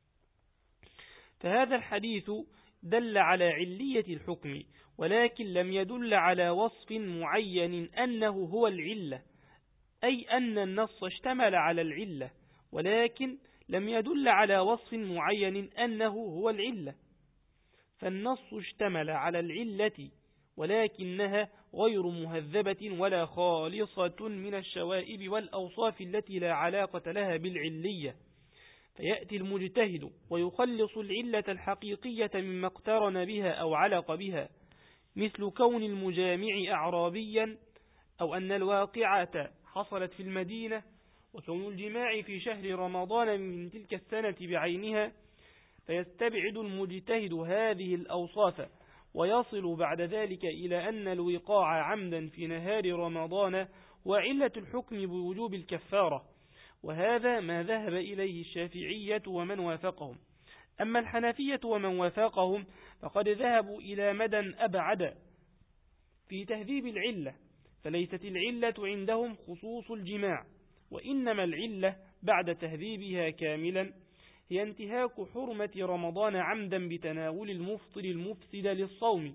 Speaker 2: فهذا الحديث دل على علية الحكم، ولكن لم يدل على وصف معين أنه هو العلة، أي أن النص اشتمل على العلة، ولكن لم يدل على وصف معين أنه هو العلة. فالنص اشتمل على العلة ولكنها غير مهذبة ولا خالصة من الشوائب والأوصاف التي لا علاقة لها بالعلية، فيأتي المجتهد ويخلص العلة الحقيقية مما اقترن بها أو علق بها، مثل كون المجامع أعرابيا، أو أن الواقعة حصلت في المدينة، وكون الجماع في شهر رمضان من تلك السنة بعينها. فيستبعد المجتهد هذه الأوصاف ويصل بعد ذلك إلى أن الوقاع عمدا في نهار رمضان وعلة الحكم بوجوب الكفارة، وهذا ما ذهب إليه الشافعية ومن وافقهم. أما الحنفية ومن وافقهم فقد ذهبوا إلى مدى أبعد في تهذيب العلة، فليست العلة عندهم خصوص الجماع، وإنما العلة بعد تهذيبها كاملا هي انتهاك حرمة رمضان عمدا بتناول المفطر المفسد للصوم،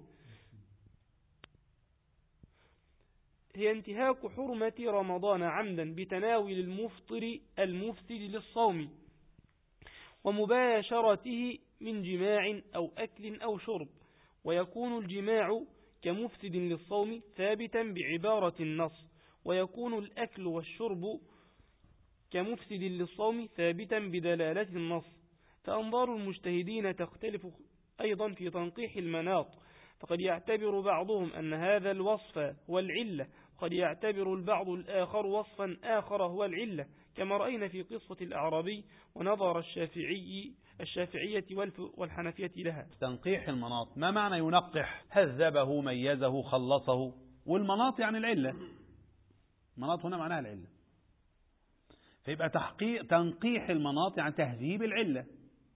Speaker 2: هي انتهاك حرمة رمضان عمدا بتناول المفطر المفسد للصوم ومباشرته من جماع أو أكل أو شرب، ويكون الجماع كمفسد للصوم ثابتا بعبارة النص، ويكون الأكل والشرب كمفسد للصوم ثابتا بدلالة النص. فأنظار المجتهدين تختلف أيضا في تنقيح المناط، فقد يعتبر بعضهم أن هذا الوصف هو العلة، قد يعتبر البعض الآخر وصفا آخر هو العلة، كما رأينا في قصة الأعرابي ونظر الشافعية والحنفية لها.
Speaker 1: تنقيح المناط ما معنى ينقح؟ هذبه ميزه خلصه، والمناط يعني العلة، المناط هنا معناها العلة، فيبقى تنقيح المناط يعني تهذيب العلة،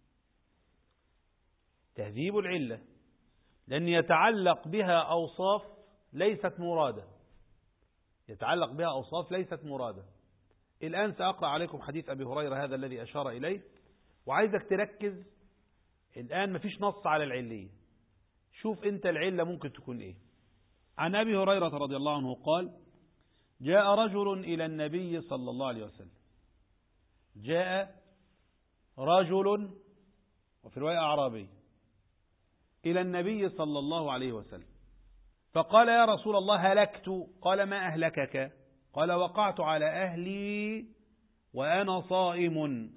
Speaker 1: تهذيب العلة، لأن يتعلق بها أوصاف ليست مرادة، يتعلق بها أوصاف ليست مرادة. الآن سأقرأ عليكم حديث أبي هريرة هذا الذي أشار إليه، وعايزك تركز. الآن مفيش نص على العلية، شوف أنت العلة ممكن تكون إيه. عن أبي هريرة رضي الله عنه قال: جاء رجل إلى النبي صلى الله عليه وسلم، جاء رجل وفي رواية أعرابي إلى النبي صلى الله عليه وسلم فقال: يا رسول الله هلكت. قال: ما أهلكك؟ قال: وقعت على أهلي وأنا صائم.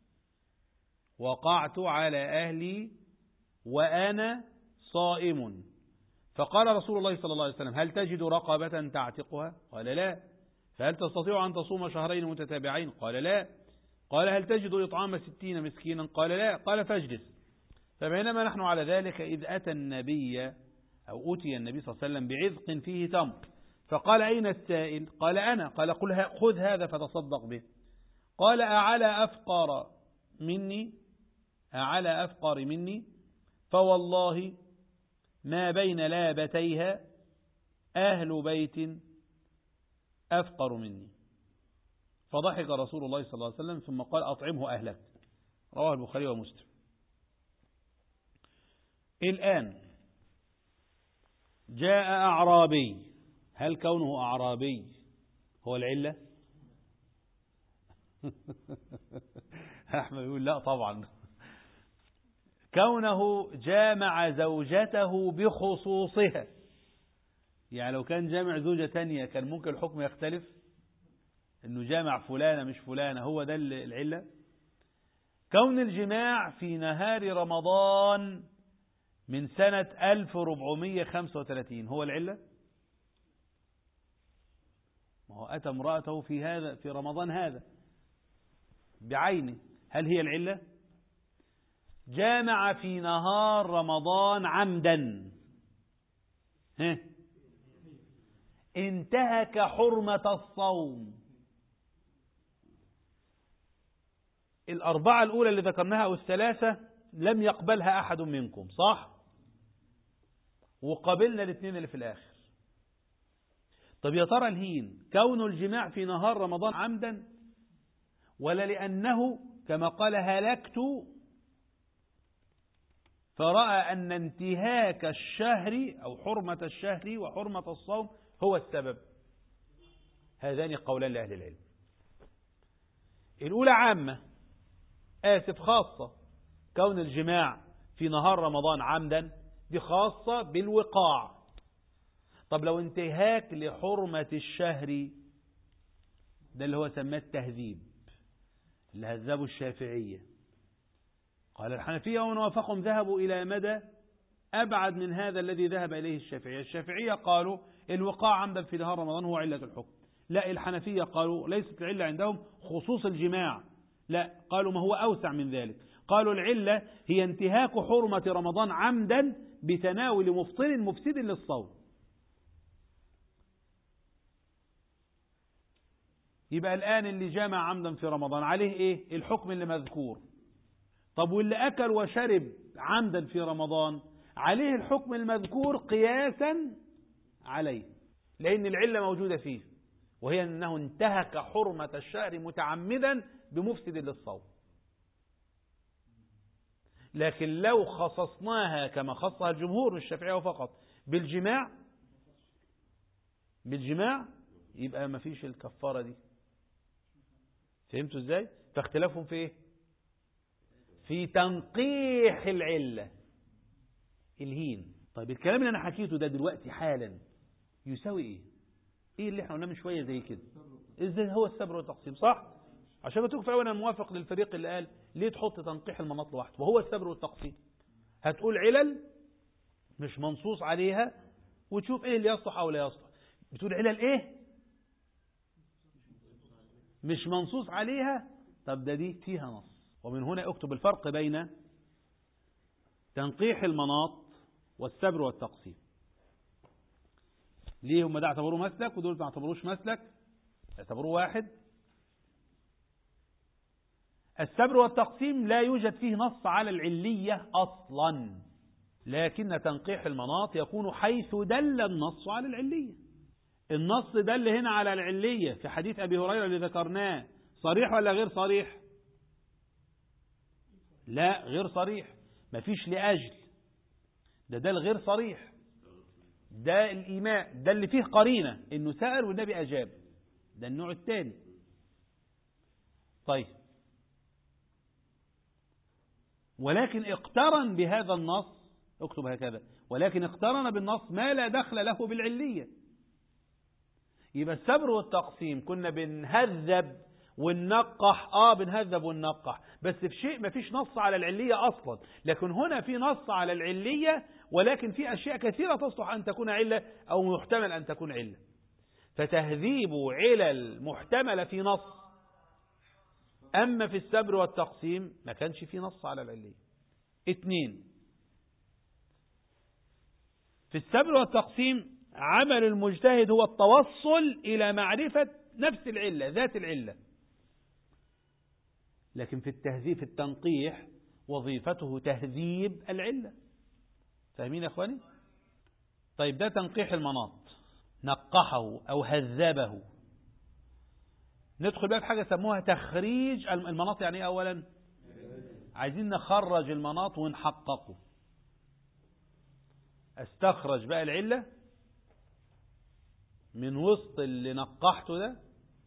Speaker 1: وقعت على أهلي وأنا صائم. فقال رسول الله صلى الله عليه وسلم: هل تجد رقبة تعتقها؟ قال: لا. فهل تستطيع أن تصوم شهرين متتابعين؟ قال: لا. قال: هل تجد إطعام 60 مسكينا؟ قال: لا. قال: فاجلس. فبينما نحن على ذلك إذ أتي النبي صلى الله عليه وسلم بعذق فيه تمر، فقال: أين السائل؟ قال: أنا. قال: خذ هذا فتصدق به. قال: أعلى أفقر مني؟ على أفقر مني فوالله ما بين لابتيها أهل بيت أفقر مني. فضحك رسول الله صلى الله عليه وسلم ثم قال أطعمه أهلك. رواه البخاري ومسلم. الآن جاء أعرابي، هل كونه أعرابي هو العلة؟ أحمد يقول لا طبعا، كونه جامع زوجته بخصوصها، يعني لو كان جامع زوجة تانية كان ممكن الحكم يختلف، انه جامع فلانة مش فلانة، هو ده العلة. كون الجماع في نهار رمضان من سنة 1435 هو العلة. ما هو أتى امرأته في رمضان هذا بعينه، هل هي العلة؟ جامع في نهار رمضان عمدا، انتهك حرمة الصوم. الأربعة الأولى اللي ذكرناها أو الثلاثة لم يقبلها أحد منكم، صح؟ وقبلنا الاثنين اللي في الآخر. طب يا ترى الهين كون الجماع في نهار رمضان عمدا، ولا لأنه كما قال هلكت فرأى أن انتهاك الشهر أو حرمة الشهر وحرمة الصوم هو السبب؟ هذان قولان لأهل العلم. الأولى عامة، خاصة، كون الجماع في نهار رمضان عمدا دي خاصة بالوقاع. طب لو انتهاك لحرمة الشهر، ده اللي هو سماه التهذيب، اللي هذبوا الشافعية. قال الحنفية ومن وافقهم ذهبوا إلى مدى أبعد من هذا الذي ذهب إليه الشافعية. الشافعية قالوا الوقاع عمدا في نهار رمضان هو علة الحكم. لا، الحنفية قالوا ليست العلة عندهم خصوص الجماع، لا، قالوا ما هو أوسع من ذلك. قالوا العلة هي انتهاك حرمة رمضان عمدا بتناول مفطر مفسد للصوم. يبقى الآن اللي جامع عمدا في رمضان عليه إيه؟ الحكم اللي مذكور. طب واللي أكل وشرب عمدا في رمضان عليه الحكم المذكور قياسا عليه، لأن العلة موجودة فيه، وهي أنه انتهك حرمة الشهر متعمدا بمفسد للصوم. لكن لو خصصناها كما خصها الجمهور الشافعية فقط بالجماع يبقى ما فيش الكفارة دي. فهمتوا ازاي؟ فاختلافهم في ايه؟ في تنقيح العلة، الهين. طيب الكلام اللي انا حكيته ده دلوقتي حالا يساوي ايه؟ ايه اللي احنا قلناه من شوية زي كده؟ ازاي هو السبر والتقسيم، صح؟ عشان ما تكفى وانا موافق للفريق اللي قال ليه تحط تنقيح المناط لوحده وهو السبر والتقسيم. هتقول علل مش منصوص عليها وتشوف ايه اللي يصلح او لا يصلح. بتقول علل ايه مش منصوص عليها، طب دي فيها نص. ومن هنا اكتب الفرق بين تنقيح المناط والسبر والتقسيم. ليه هم ده اعتبروه مسلك ودول ما اعتبروش مسلك؟ اعتبروه واحد. السبر والتقسيم لا يوجد فيه نص على العلية أصلا، لكن تنقيح المناط يكون حيث دل النص على العلية. النص دل هنا على العلية في حديث أبي هريرة اللي ذكرناه، صريح ولا غير صريح؟ لا، غير صريح، مفيش لأجل، ده الغير صريح، ده الإيماء، ده اللي فيه قرينة إنه سأل والنبي أجاب، ده النوع الثاني. طيب، ولكن اقترن بهذا النص، اكتب هكذا، ولكن اقترن بالنص ما لا دخل له بالعلية. يبقى السبر والتقسيم كنا بنهذب وننقح، بنهذب وننقح، بس في شيء ما فيش نص على العلية أصلا. لكن هنا في نص على العلية، ولكن في أشياء كثيرة تصلح أن تكون علة أو محتمل أن تكون علة. فتهذيب علل محتملة في نص، أما في السبر والتقسيم ما كانش في نص على العلية. 2، في السبر والتقسيم عمل المجتهد هو التوصل إلى معرفة نفس العلة، ذات العلة. لكن في التهذيب، في التنقيح، وظيفته تهذيب العلة. فاهمين يا أخواني؟ طيب ده تنقيح المناط، نقحه أو هذبه. ندخل بقى في حاجة سموها تخريج المناط. يعني أولا عايزين نخرج المناط ونحققه. استخرج بقى العلة من وسط اللي نقحته ده،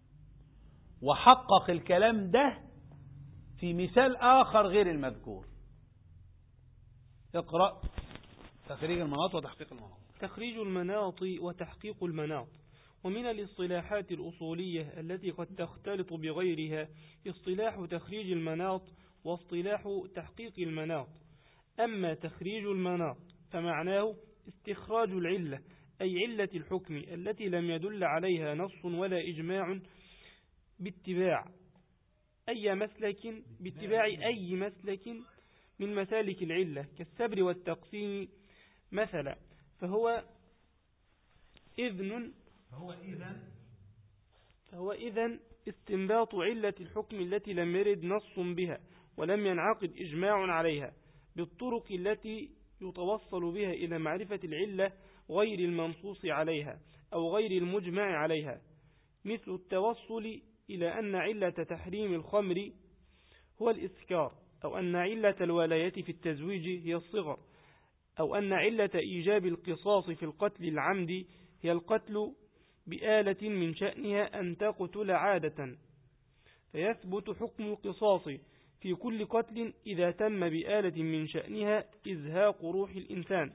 Speaker 1: وحقق الكلام ده في مثال آخر غير المذكور. اقرأ تخريج المناط وتحقيق المناط.
Speaker 2: تخريج المناط وتحقيق المناط. ومن الاصطلاحات الأصولية التي قد تختلط بغيرها اصطلاح تخريج المناط واصطلاح تحقيق المناط. أما تخريج المناط فمعناه استخراج العلة، أي علة الحكم التي لم يدل عليها نص ولا إجماع، باتباع أي مسلك من مسالك العلة كالسبر والتقسيم مثلا. فهو إذن استنباط علة الحكم التي لم يرد نص بها ولم ينعقد إجماع عليها، بالطرق التي يتوصل بها إلى معرفة العلة غير المنصوص عليها أو غير المجمع عليها، مثل التوصل إلى أن علة تحريم الخمر هو الإسكار، أو أن علة الولاية في التزويج هي الصغر، أو أن علة إيجاب القصاص في القتل العمد هي القتل بآلة من شأنها أن تقتل عادة، فيثبت حكم القصاص في كل قتل إذا تم بآلة من شأنها إزهاق روح الإنسان،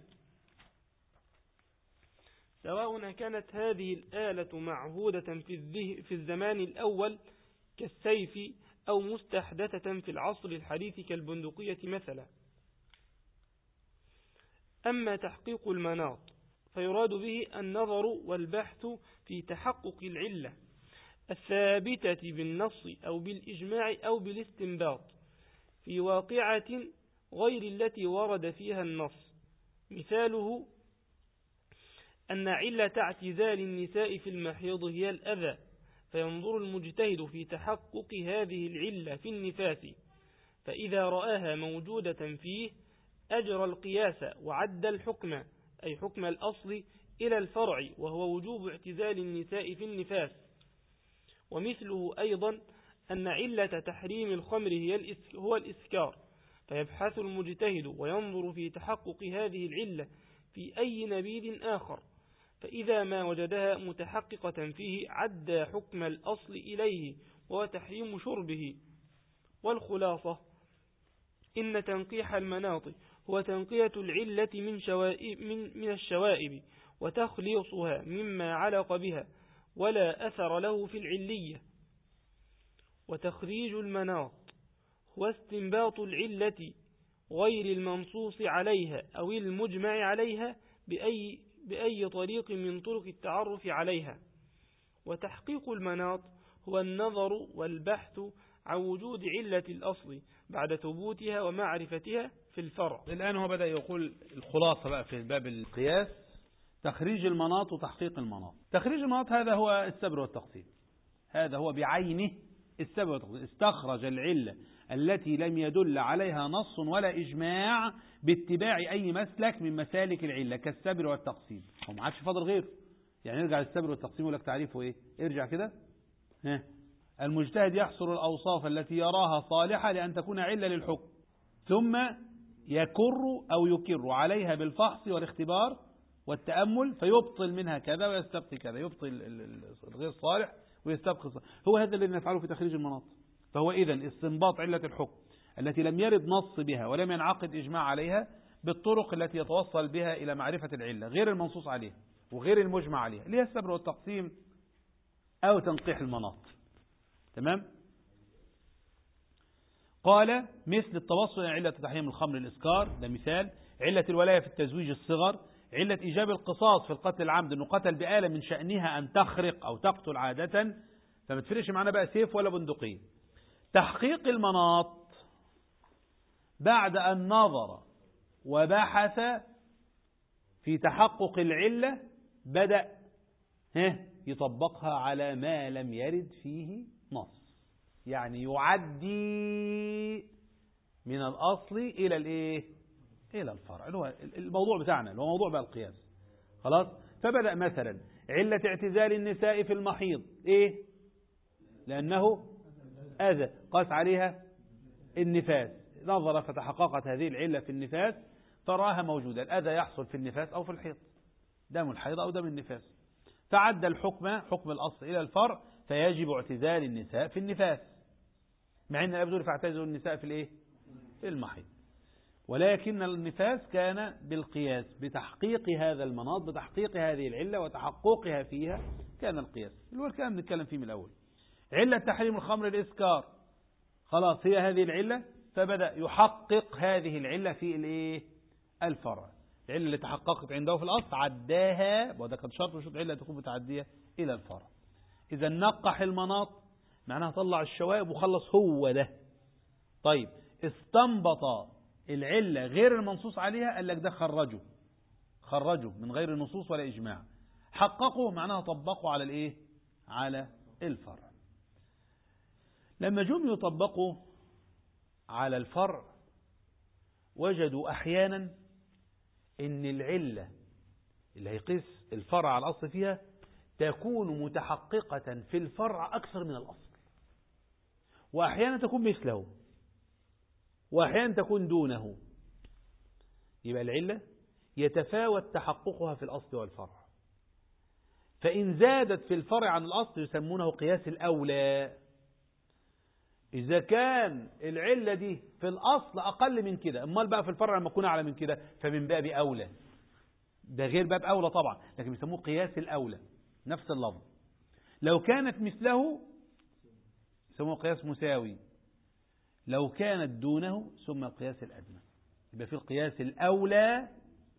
Speaker 2: سواء كانت هذه الآلة معهودة في الزمان الأول كالسيف أو مستحدثة في العصر الحديث كالبندقية مثلا. أما تحقيق المناط فيراد به النظر والبحث في تحقق العلة الثابتة بالنص أو بالإجماع أو بالاستنباط في واقعة غير التي ورد فيها النص. مثاله أن علة اعتزال النساء في المحيض هي الأذى، فينظر المجتهد في تحقق هذه العلة في النفاس، فإذا رآها موجودة فيه أجرى القياس وعد الحكم، أي حكم الأصل، إلى الفرع وهو وجوب اعتزال النساء في النفاس. ومثله أيضا أن علة تحريم الخمر هو الإسكار، فيبحث المجتهد وينظر في تحقق هذه العلة في أي نبيذ آخر، فإذا ما وجدها متحققة فيه عد حكم الأصل إليه وهو تحريم شربه. والخلاصة إن تنقيح المناط هو تنقية العلة من الشوائب وتخليصها مما علق بها ولا أثر له في العلية. وتخريج المناط هو استنباط العلة غير المنصوص عليها أو المجمع عليها بأي طريق من طرق التعرف عليها. وتحقيق المناط هو النظر والبحث عن وجود علة الأصل بعد ثبوتها ومعرفتها في الفرع.
Speaker 1: الآن هو بدأ يقول الخلاصة بقى في باب القياس: تخريج المناط وتحقيق المناط. تخريج المناط هذا هو السبر والتقسيم، هذا هو بعينه السبر والتقسيم. استخرج العلة التي لم يدل عليها نص ولا إجماع باتباع أي مسلك من مسالك العلة كالسبر والتقسيم. هو ما عادش فاضل غيره. يعني نرجع للسبر والتقسيم ولك تعريفه إيه؟ ارجع كده. المجتهد يحصر الأوصاف التي يراها صالحة لأن تكون علة للحكم، ثم يكر أو يكر عليها بالفحص والاختبار والتأمل فيبطل منها كذا ويستبقي كذا، يبطل الغير صالح ويستبقي الصالح. هو هذا الذي نفعله في تخريج المناط. فهو إذن استنباط علة الحكم التي لم يرد نص بها ولم ينعقد إجماع عليها بالطرق التي يتوصل بها إلى معرفة العلة غير المنصوص عليها وغير المجمع عليها، اللي هي السبر والتقسيم أو تنقيح المناط. تمام؟ قال مثل التوصل إلى علة تحريم الخمر الإسكار، ده مثال. علة الولاية في التزويج الصغر. علة إيجاب القصاص في القتل العمد أنه قتل بآلة من شأنها أن تخرق أو تقتل عادة، فما تفرقش معنا بقى سيف ولا بندقية. تحقيق المناط بعد أن نظر وبحث في تحقق العلة بدأ يطبقها على ما لم يرد فيه نص، يعني يعدي من الأصل إلى الإيه؟ إلى الفرع، اللي هو الموضوع بتاعنا، اللي هو موضوع بقى القياس. خلاص. فبدأ مثلا علة اعتزال النساء في المحيض إيه؟ لأنه أذى، قاس عليها النفاس، نظر فتحققت هذه العلة في النفاس فراها موجودة. الأذى يحصل في النفاس أو في الحيض، دم الحيض أو دم النفاس، فعدى الحكم حكم الأصل إلى الفرع، فيجب اعتزال النساء في النفاس، مع أن الأبدول فاعتزلوا النساء في الإيه؟ في المحيض. ولكن النفاس كان بالقياس، بتحقيق هذا المناط، بتحقيق هذه العلة وتحققها فيها كان القياس، اللي هو الكلام بنتكلم فيه من الأول. علة تحريم الخمر الإسكار، خلاص هي هذه العلة، فبدأ يحقق هذه العلة في الإيه؟ الفرع. العلة اللي تحققت عنده في الأصل عداها، وده كان شرط وشرط علة تكون متعدية إلى الفرع. إذا نقح المناط معناها طلع الشوائب وخلص هو ده. طيب استنبط العلة غير المنصوص عليها، قال لك ده خرجه من غير نصوص ولا إجماع، حققه معناها طبقوا على الإيه؟ على الفرع. لما جم يطبقوا على الفرع وجدوا أحيانا إن العلة اللي هيقيس الفرع على الأصل فيها تكون متحققة في الفرع أكثر من الأصل، وأحيانا تكون مثله، وأحيانا تكون دونه. يبقى العلة يتفاوت تحققها في الأصل والفرع، فإن زادت في الفرع عن الأصل يسمونه قياس الأولى. إذا كان العلة دي في الأصل أقل من كده، أمال بقى في الفرع لما تكون أعلى من كده فمن باب أولى، ده غير باب أولى طبعا، لكن بيسموه قياس الأولى، نفس اللفظ. لو كانت مثله يسموه قياس مساوي، لو كانت دونه ثم القياس الأدنى. يبقى في القياس الأولى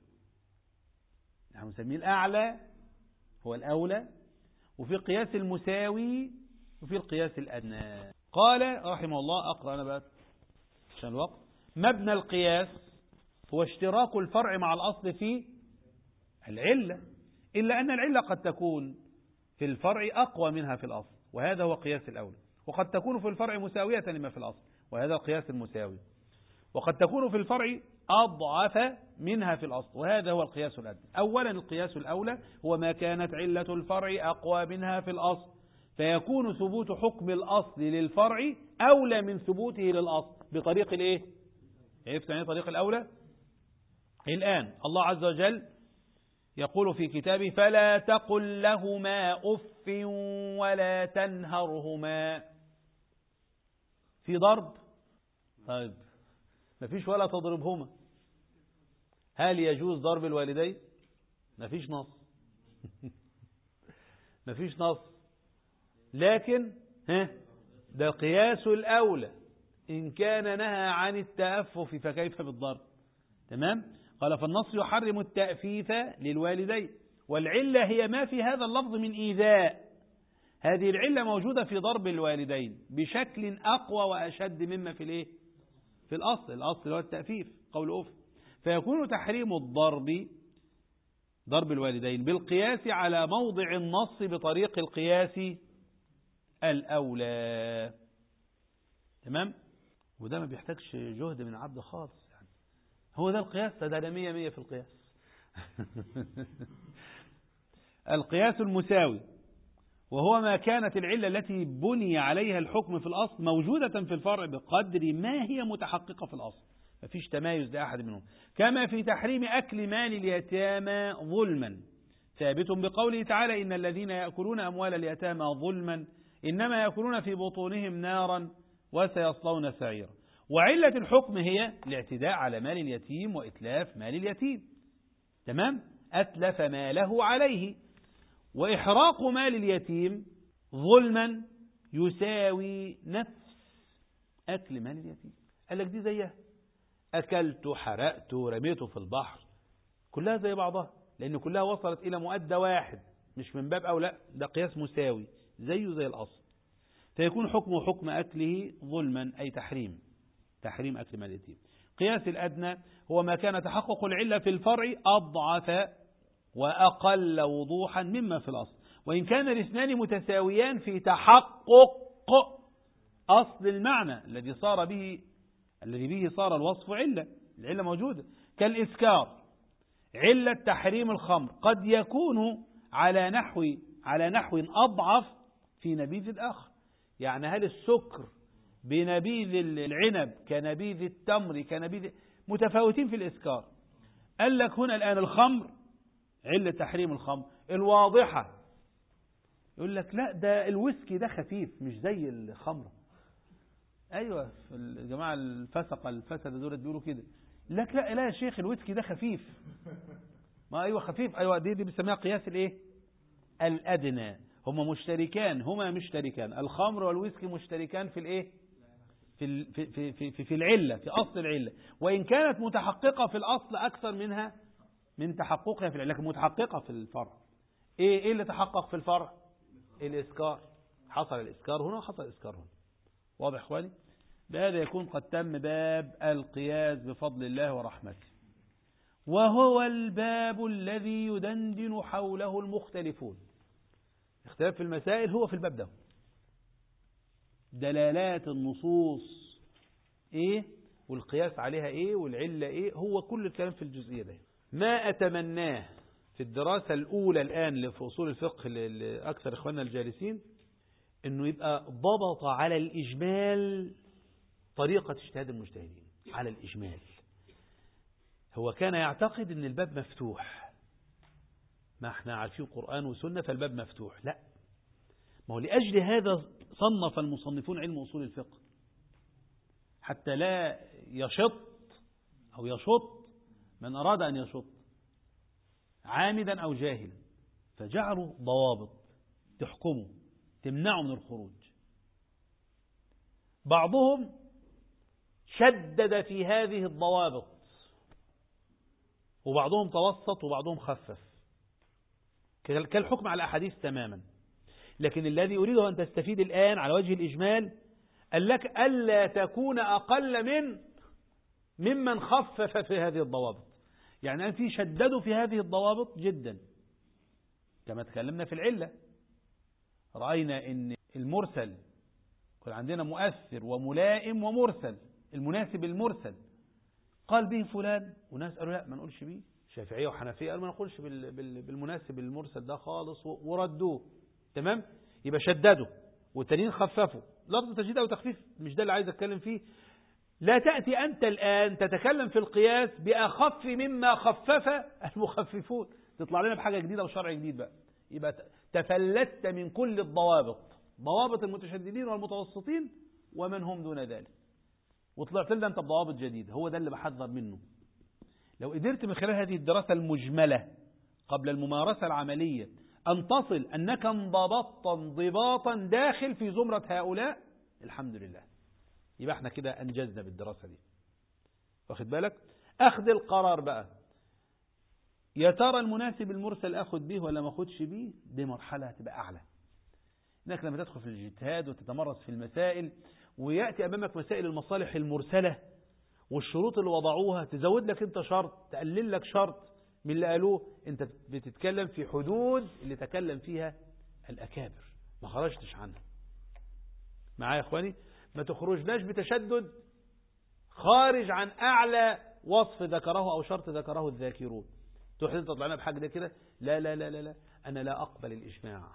Speaker 1: نحن نسميه الأعلى هو الأولى، وفي القياس المساوي، وفي القياس الأدنى. قال رحمه الله، أقرأ أنا بقى عشان الوقت: مبنى القياس هو اشتراك الفرع مع الأصل في العلة، إلا أن العلة قد تكون في الفرع أقوى منها في الأصل، وهذا هو قياس الأولى، وقد تكون في الفرع مساوية لما في الأصل، وهذا القياس المساوي، وقد تكون في الفرع أضعف منها في الأصل، وهذا هو القياس الأدنى. أولا القياس الأولى هو ما كانت علة الفرع أقوى منها في الأصل، فيكون ثبوت حكم الأصل للفرع أولى من ثبوته للأصل بطريق الإيه؟ عرفت يعني طريق الأولى؟ الآن الله عز وجل يقول في كتابه: فلا تقل لهما أف ولا تنهرهما. في ضرب؟ طيب مفيش ولا تضربهما. هل يجوز ضرب الوالدين؟ مفيش نص مفيش نص، لكن ده قياس الأولى. إن كان نهى عن التأفف فكيف بالضرب؟ تمام؟ قال فالنص يحرم التأفيف للوالدين، والعلة هي ما في هذا اللفظ من إيذاء. هذه العلة موجودة في ضرب الوالدين بشكل أقوى وأشد مما في الإيه؟ في الأصل هو التأفيف، قول أوف. فيكون تحريم ضرب الوالدين بالقياس على موضع النص بطريق القياس الأولى. تمام؟ وده ما بيحتاجش جهد من عبد خالص، يعني هو ده القياس، ده 100 في القياس القياس المساوي وهو ما كانت العلة التي بني عليها الحكم في الأصل موجودة في الفرع بقدر ما هي متحققة في الأصل، ما فيش تمايز لأحد منهم. كما في تحريم أكل مال اليتامى ظلما، ثابت بقوله تعالى: إن الذين يأكلون أموال اليتامى ظلما إنما يأكلون في بطونهم نارا وسيصلون سعيرا. وعلة الحكم هي الاعتداء على مال اليتيم وإتلاف مال اليتيم. تمام؟ أتلف ماله عليه. وإحراق مال اليتيم ظلما يساوي نفس أكل مال اليتيم. قال لك دي زيها، أكلت، حرقت، رميته في البحر، كلها زي بعضها، لأن كلها وصلت إلى مؤدى واحد، مش من باب أو لا، ده قياس مساوي زيه زي الأصل. فيكون حكمه حكم أكله ظلما، أي تحريم أكل مال اليتيم. قياس الأدنى هو ما كان تحقق العلة في الفرع أضعف وأقل وضوحا مما في الأصل، وإن كان الاثنان متساويان في تحقق أصل المعنى الذي صار به الذي به صار الوصف علة، العلة موجودة. كالإسكار، علة تحريم الخمر قد يكون على نحو أضعف في نبيذ الآخر. يعني هل السكر بنبيذ العنب كنبيذ التمر كنبيذ متفاوتين في الإسكار؟ قال لك هنا الآن الخمر علة تحريم الخمر الواضحة، يقول لك لا ده الويسكي ده خفيف مش زي الخمر. أيوة الجماعة الفسد دول بيقولوا كده، لك لا يا شيخ الويسكي ده خفيف. ما أيوة خفيف، أيوة دي بنسميها قياس الإيه؟ الأدنى. هما مشتركان الخمر والويسكي مشتركان في الإيه؟ في العلة، في أصل العلة، وإن كانت متحققة في الأصل أكثر منها من تحققها في العلة، لكن متحققة في الفرع. إيه اللي تحقق في الفرع؟ الإسكار. حصل الإسكار هنا وحصل الإسكار هنا. واضح إخواني؟ بهذا يكون قد تم باب القياس بفضل الله ورحمته، وهو الباب الذي يدندن حوله المختلفون. اختلاف في المسائل هو في الباب ده. دلالات النصوص ايه والقياس عليها ايه والعلة ايه، هو كل الكلام في الجزئية ده. ما أتمناه في الدراسة الأولى الآن في أصول الفقه لأكثر إخواننا الجالسين أنه يبقى ضبط على الإجمال طريقة اجتهاد المجتهدين على الإجمال. هو كان يعتقد أن الباب مفتوح، ما احنا عارفين قرآن وسنة فالباب مفتوح. لا، ما هو لأجل هذا صنف المصنفون علم أصول الفقه، حتى لا يشط من أراد أن يشط عامدا أو جاهلا، فجعلوا ضوابط تحكمه تمنعه من الخروج. بعضهم شدد في هذه الضوابط، وبعضهم توسط وبعضهم خفف، كالحكم على الأحاديث تماما. لكن الذي أريده أن تستفيد الآن على وجه الإجمال قال لك ألا تكون أقل ممن خفف في هذه الضوابط. يعني أن في شددوا في هذه الضوابط جدا، كما تكلمنا في العلة. رأينا أن المرسل كان عندنا مؤثر وملائم ومرسل. المناسب المرسل قال به فلان، وناس قالوا لا ما نقولش به، شافعية وحنفية قالوا ما نقولش بالمناسب المرسل ده خالص وردوه. تمام؟ يبقى شددوا والتانيين خففوا. لفظ تشديد أو تخفيف مش ده اللي عايز أتكلم فيه. لا تأتي أنت الآن تتكلم في القياس بأخف مما خفف المخففون، تطلع لنا بحاجة جديدة وشرع جديد بقى. يبقى تفلت من كل الضوابط، ضوابط المتشددين والمتوسطين ومن هم دون ذلك، وطلعت لنا أنت بضوابط جديدة. هو ده اللي بحذر منه. لو قدرت من خلال هذه الدراسة المجملة قبل الممارسة العملية أن تصل أنك انضبطت انضباطا داخل في زمرة هؤلاء، الحمد لله، يبقى احنا كده أنجزنا بالدراسة دي. واخد بالك؟ أخذ القرار بقى، يا ترى المناسب المرسل أخذ به ولا ما أخذش به، دي مرحلة هتبقى أعلى. إنك لما تدخل في الاجتهاد وتتمرس في المسائل ويأتي أمامك مسائل المصالح المرسلة والشروط اللي وضعوها، تزود لك أنت شرط، تقلل لك شرط من اللي قالوه، أنت بتتكلم في حدود اللي تكلم فيها الأكابر، ما خرجتش عنها. معايا يا إخواني؟ ما تخرجناش بتشدد خارج عن أعلى وصف ذكره أو شرط ذكره الذاكرون. تطلع لنا بحاجة ده كده، لا لا لا لا لا، أنا لا أقبل الإجماع،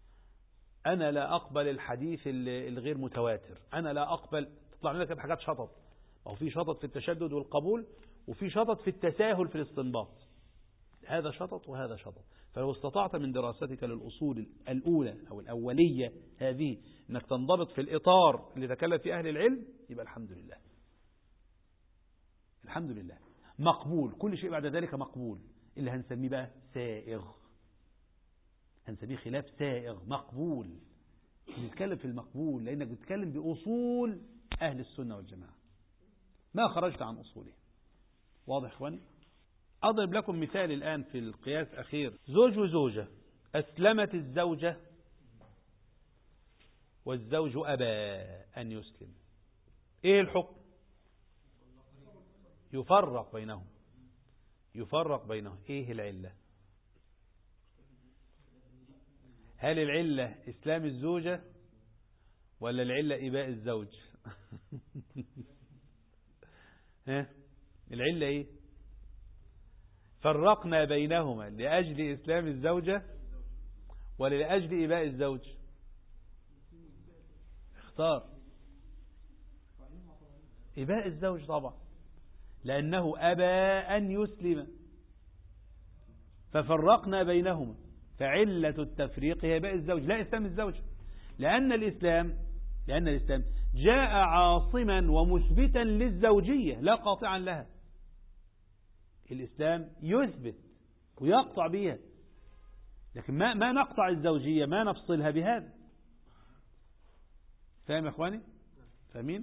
Speaker 1: أنا لا أقبل الحديث الغير متواتر، أنا لا أقبل. تطلع لنا كده حاجات شطط، أو في شطط في التشدد والقبول، وفي شطط في التساهل في الاستنباط. هذا شطط وهذا شطط. فلو استطعت من دراستك للأصول الأولى أو الأولية هذه أنك تنضبط في الإطار اللي تكلم فيه أهل العلم، يبقى الحمد لله، الحمد لله مقبول. كل شيء بعد ذلك مقبول. اللي هنسميه بقى سائغ، هنسميه خلاف سائغ مقبول. نتكلم في المقبول لأنك بتتكلم بأصول أهل السنة والجماعة، ما خرجت عن أصوله. واضح إخواني؟ أضرب لكم مثال الآن في القياس أخير. زوج وزوجة، أسلمت الزوجة والزوج أبى أن يسلم، إيه الحكم؟ يفرق بينهم. يفرق بينهم. إيه العلة؟ هل العلة إسلام الزوجة ولا العلة إباء الزوج؟ العلة ايه؟ فرقنا بينهما لأجل إسلام الزوجة ولا لأجل إباء الزوج؟ اختار. إباء الزوج طبعا، لأنه أبى أن يسلم ففرقنا بينهما، فعلة التفريق هي إباء الزوج لا إسلام الزوج. لأن الإسلام جاء عاصما ومثبتا للزوجية لا قاطعا لها. الإسلام يثبت ويقطع بها، لكن ما نقطع الزوجية، ما نفصلها بهذا. فاهم يا إخواني؟ فاهمين؟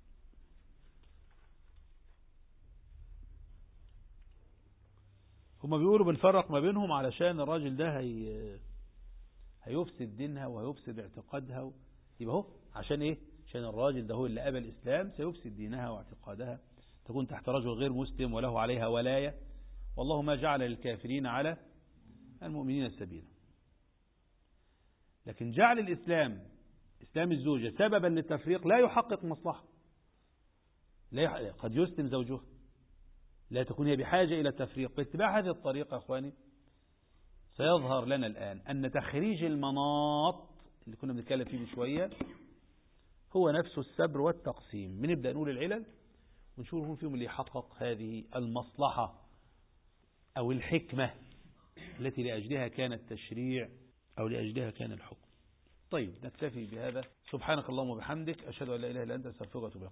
Speaker 1: هما بيقولوا بنفرق ما بينهم علشان الراجل ده هيفسد دينها وهيفسد اعتقادها. يبقى هو عشان ايه؟ عشان الراجل ده هو اللي أبى الإسلام سيفسد دينها واعتقادها، تكون تحت رجل غير مسلم وله عليها ولاية، والله ما جعل للكافرين على المؤمنين سبيلا. لكن جعل إسلام الزوجة سببا للتفريق لا يحقق مصلحة. قد يسلم زوجها، لا تكون هي بحاجة إلى التفريق. باتباع هذه الطريقة يا أخواني سيظهر لنا الآن أن تخريج المناط اللي كنا بنتكلم فيه من شوية هو نفس السبر والتقسيم. بنبدأ نقول العلل ونشوف فيهم اللي يحقق هذه المصلحة أو الحكمة التي لأجلها كان التشريع أو لأجلها كان الحكم. طيب نكتفي بهذا. سبحانك اللهم وبحمدك، أشهد أن لا إله إلا أنت، أستغفرك وأتوب إليك.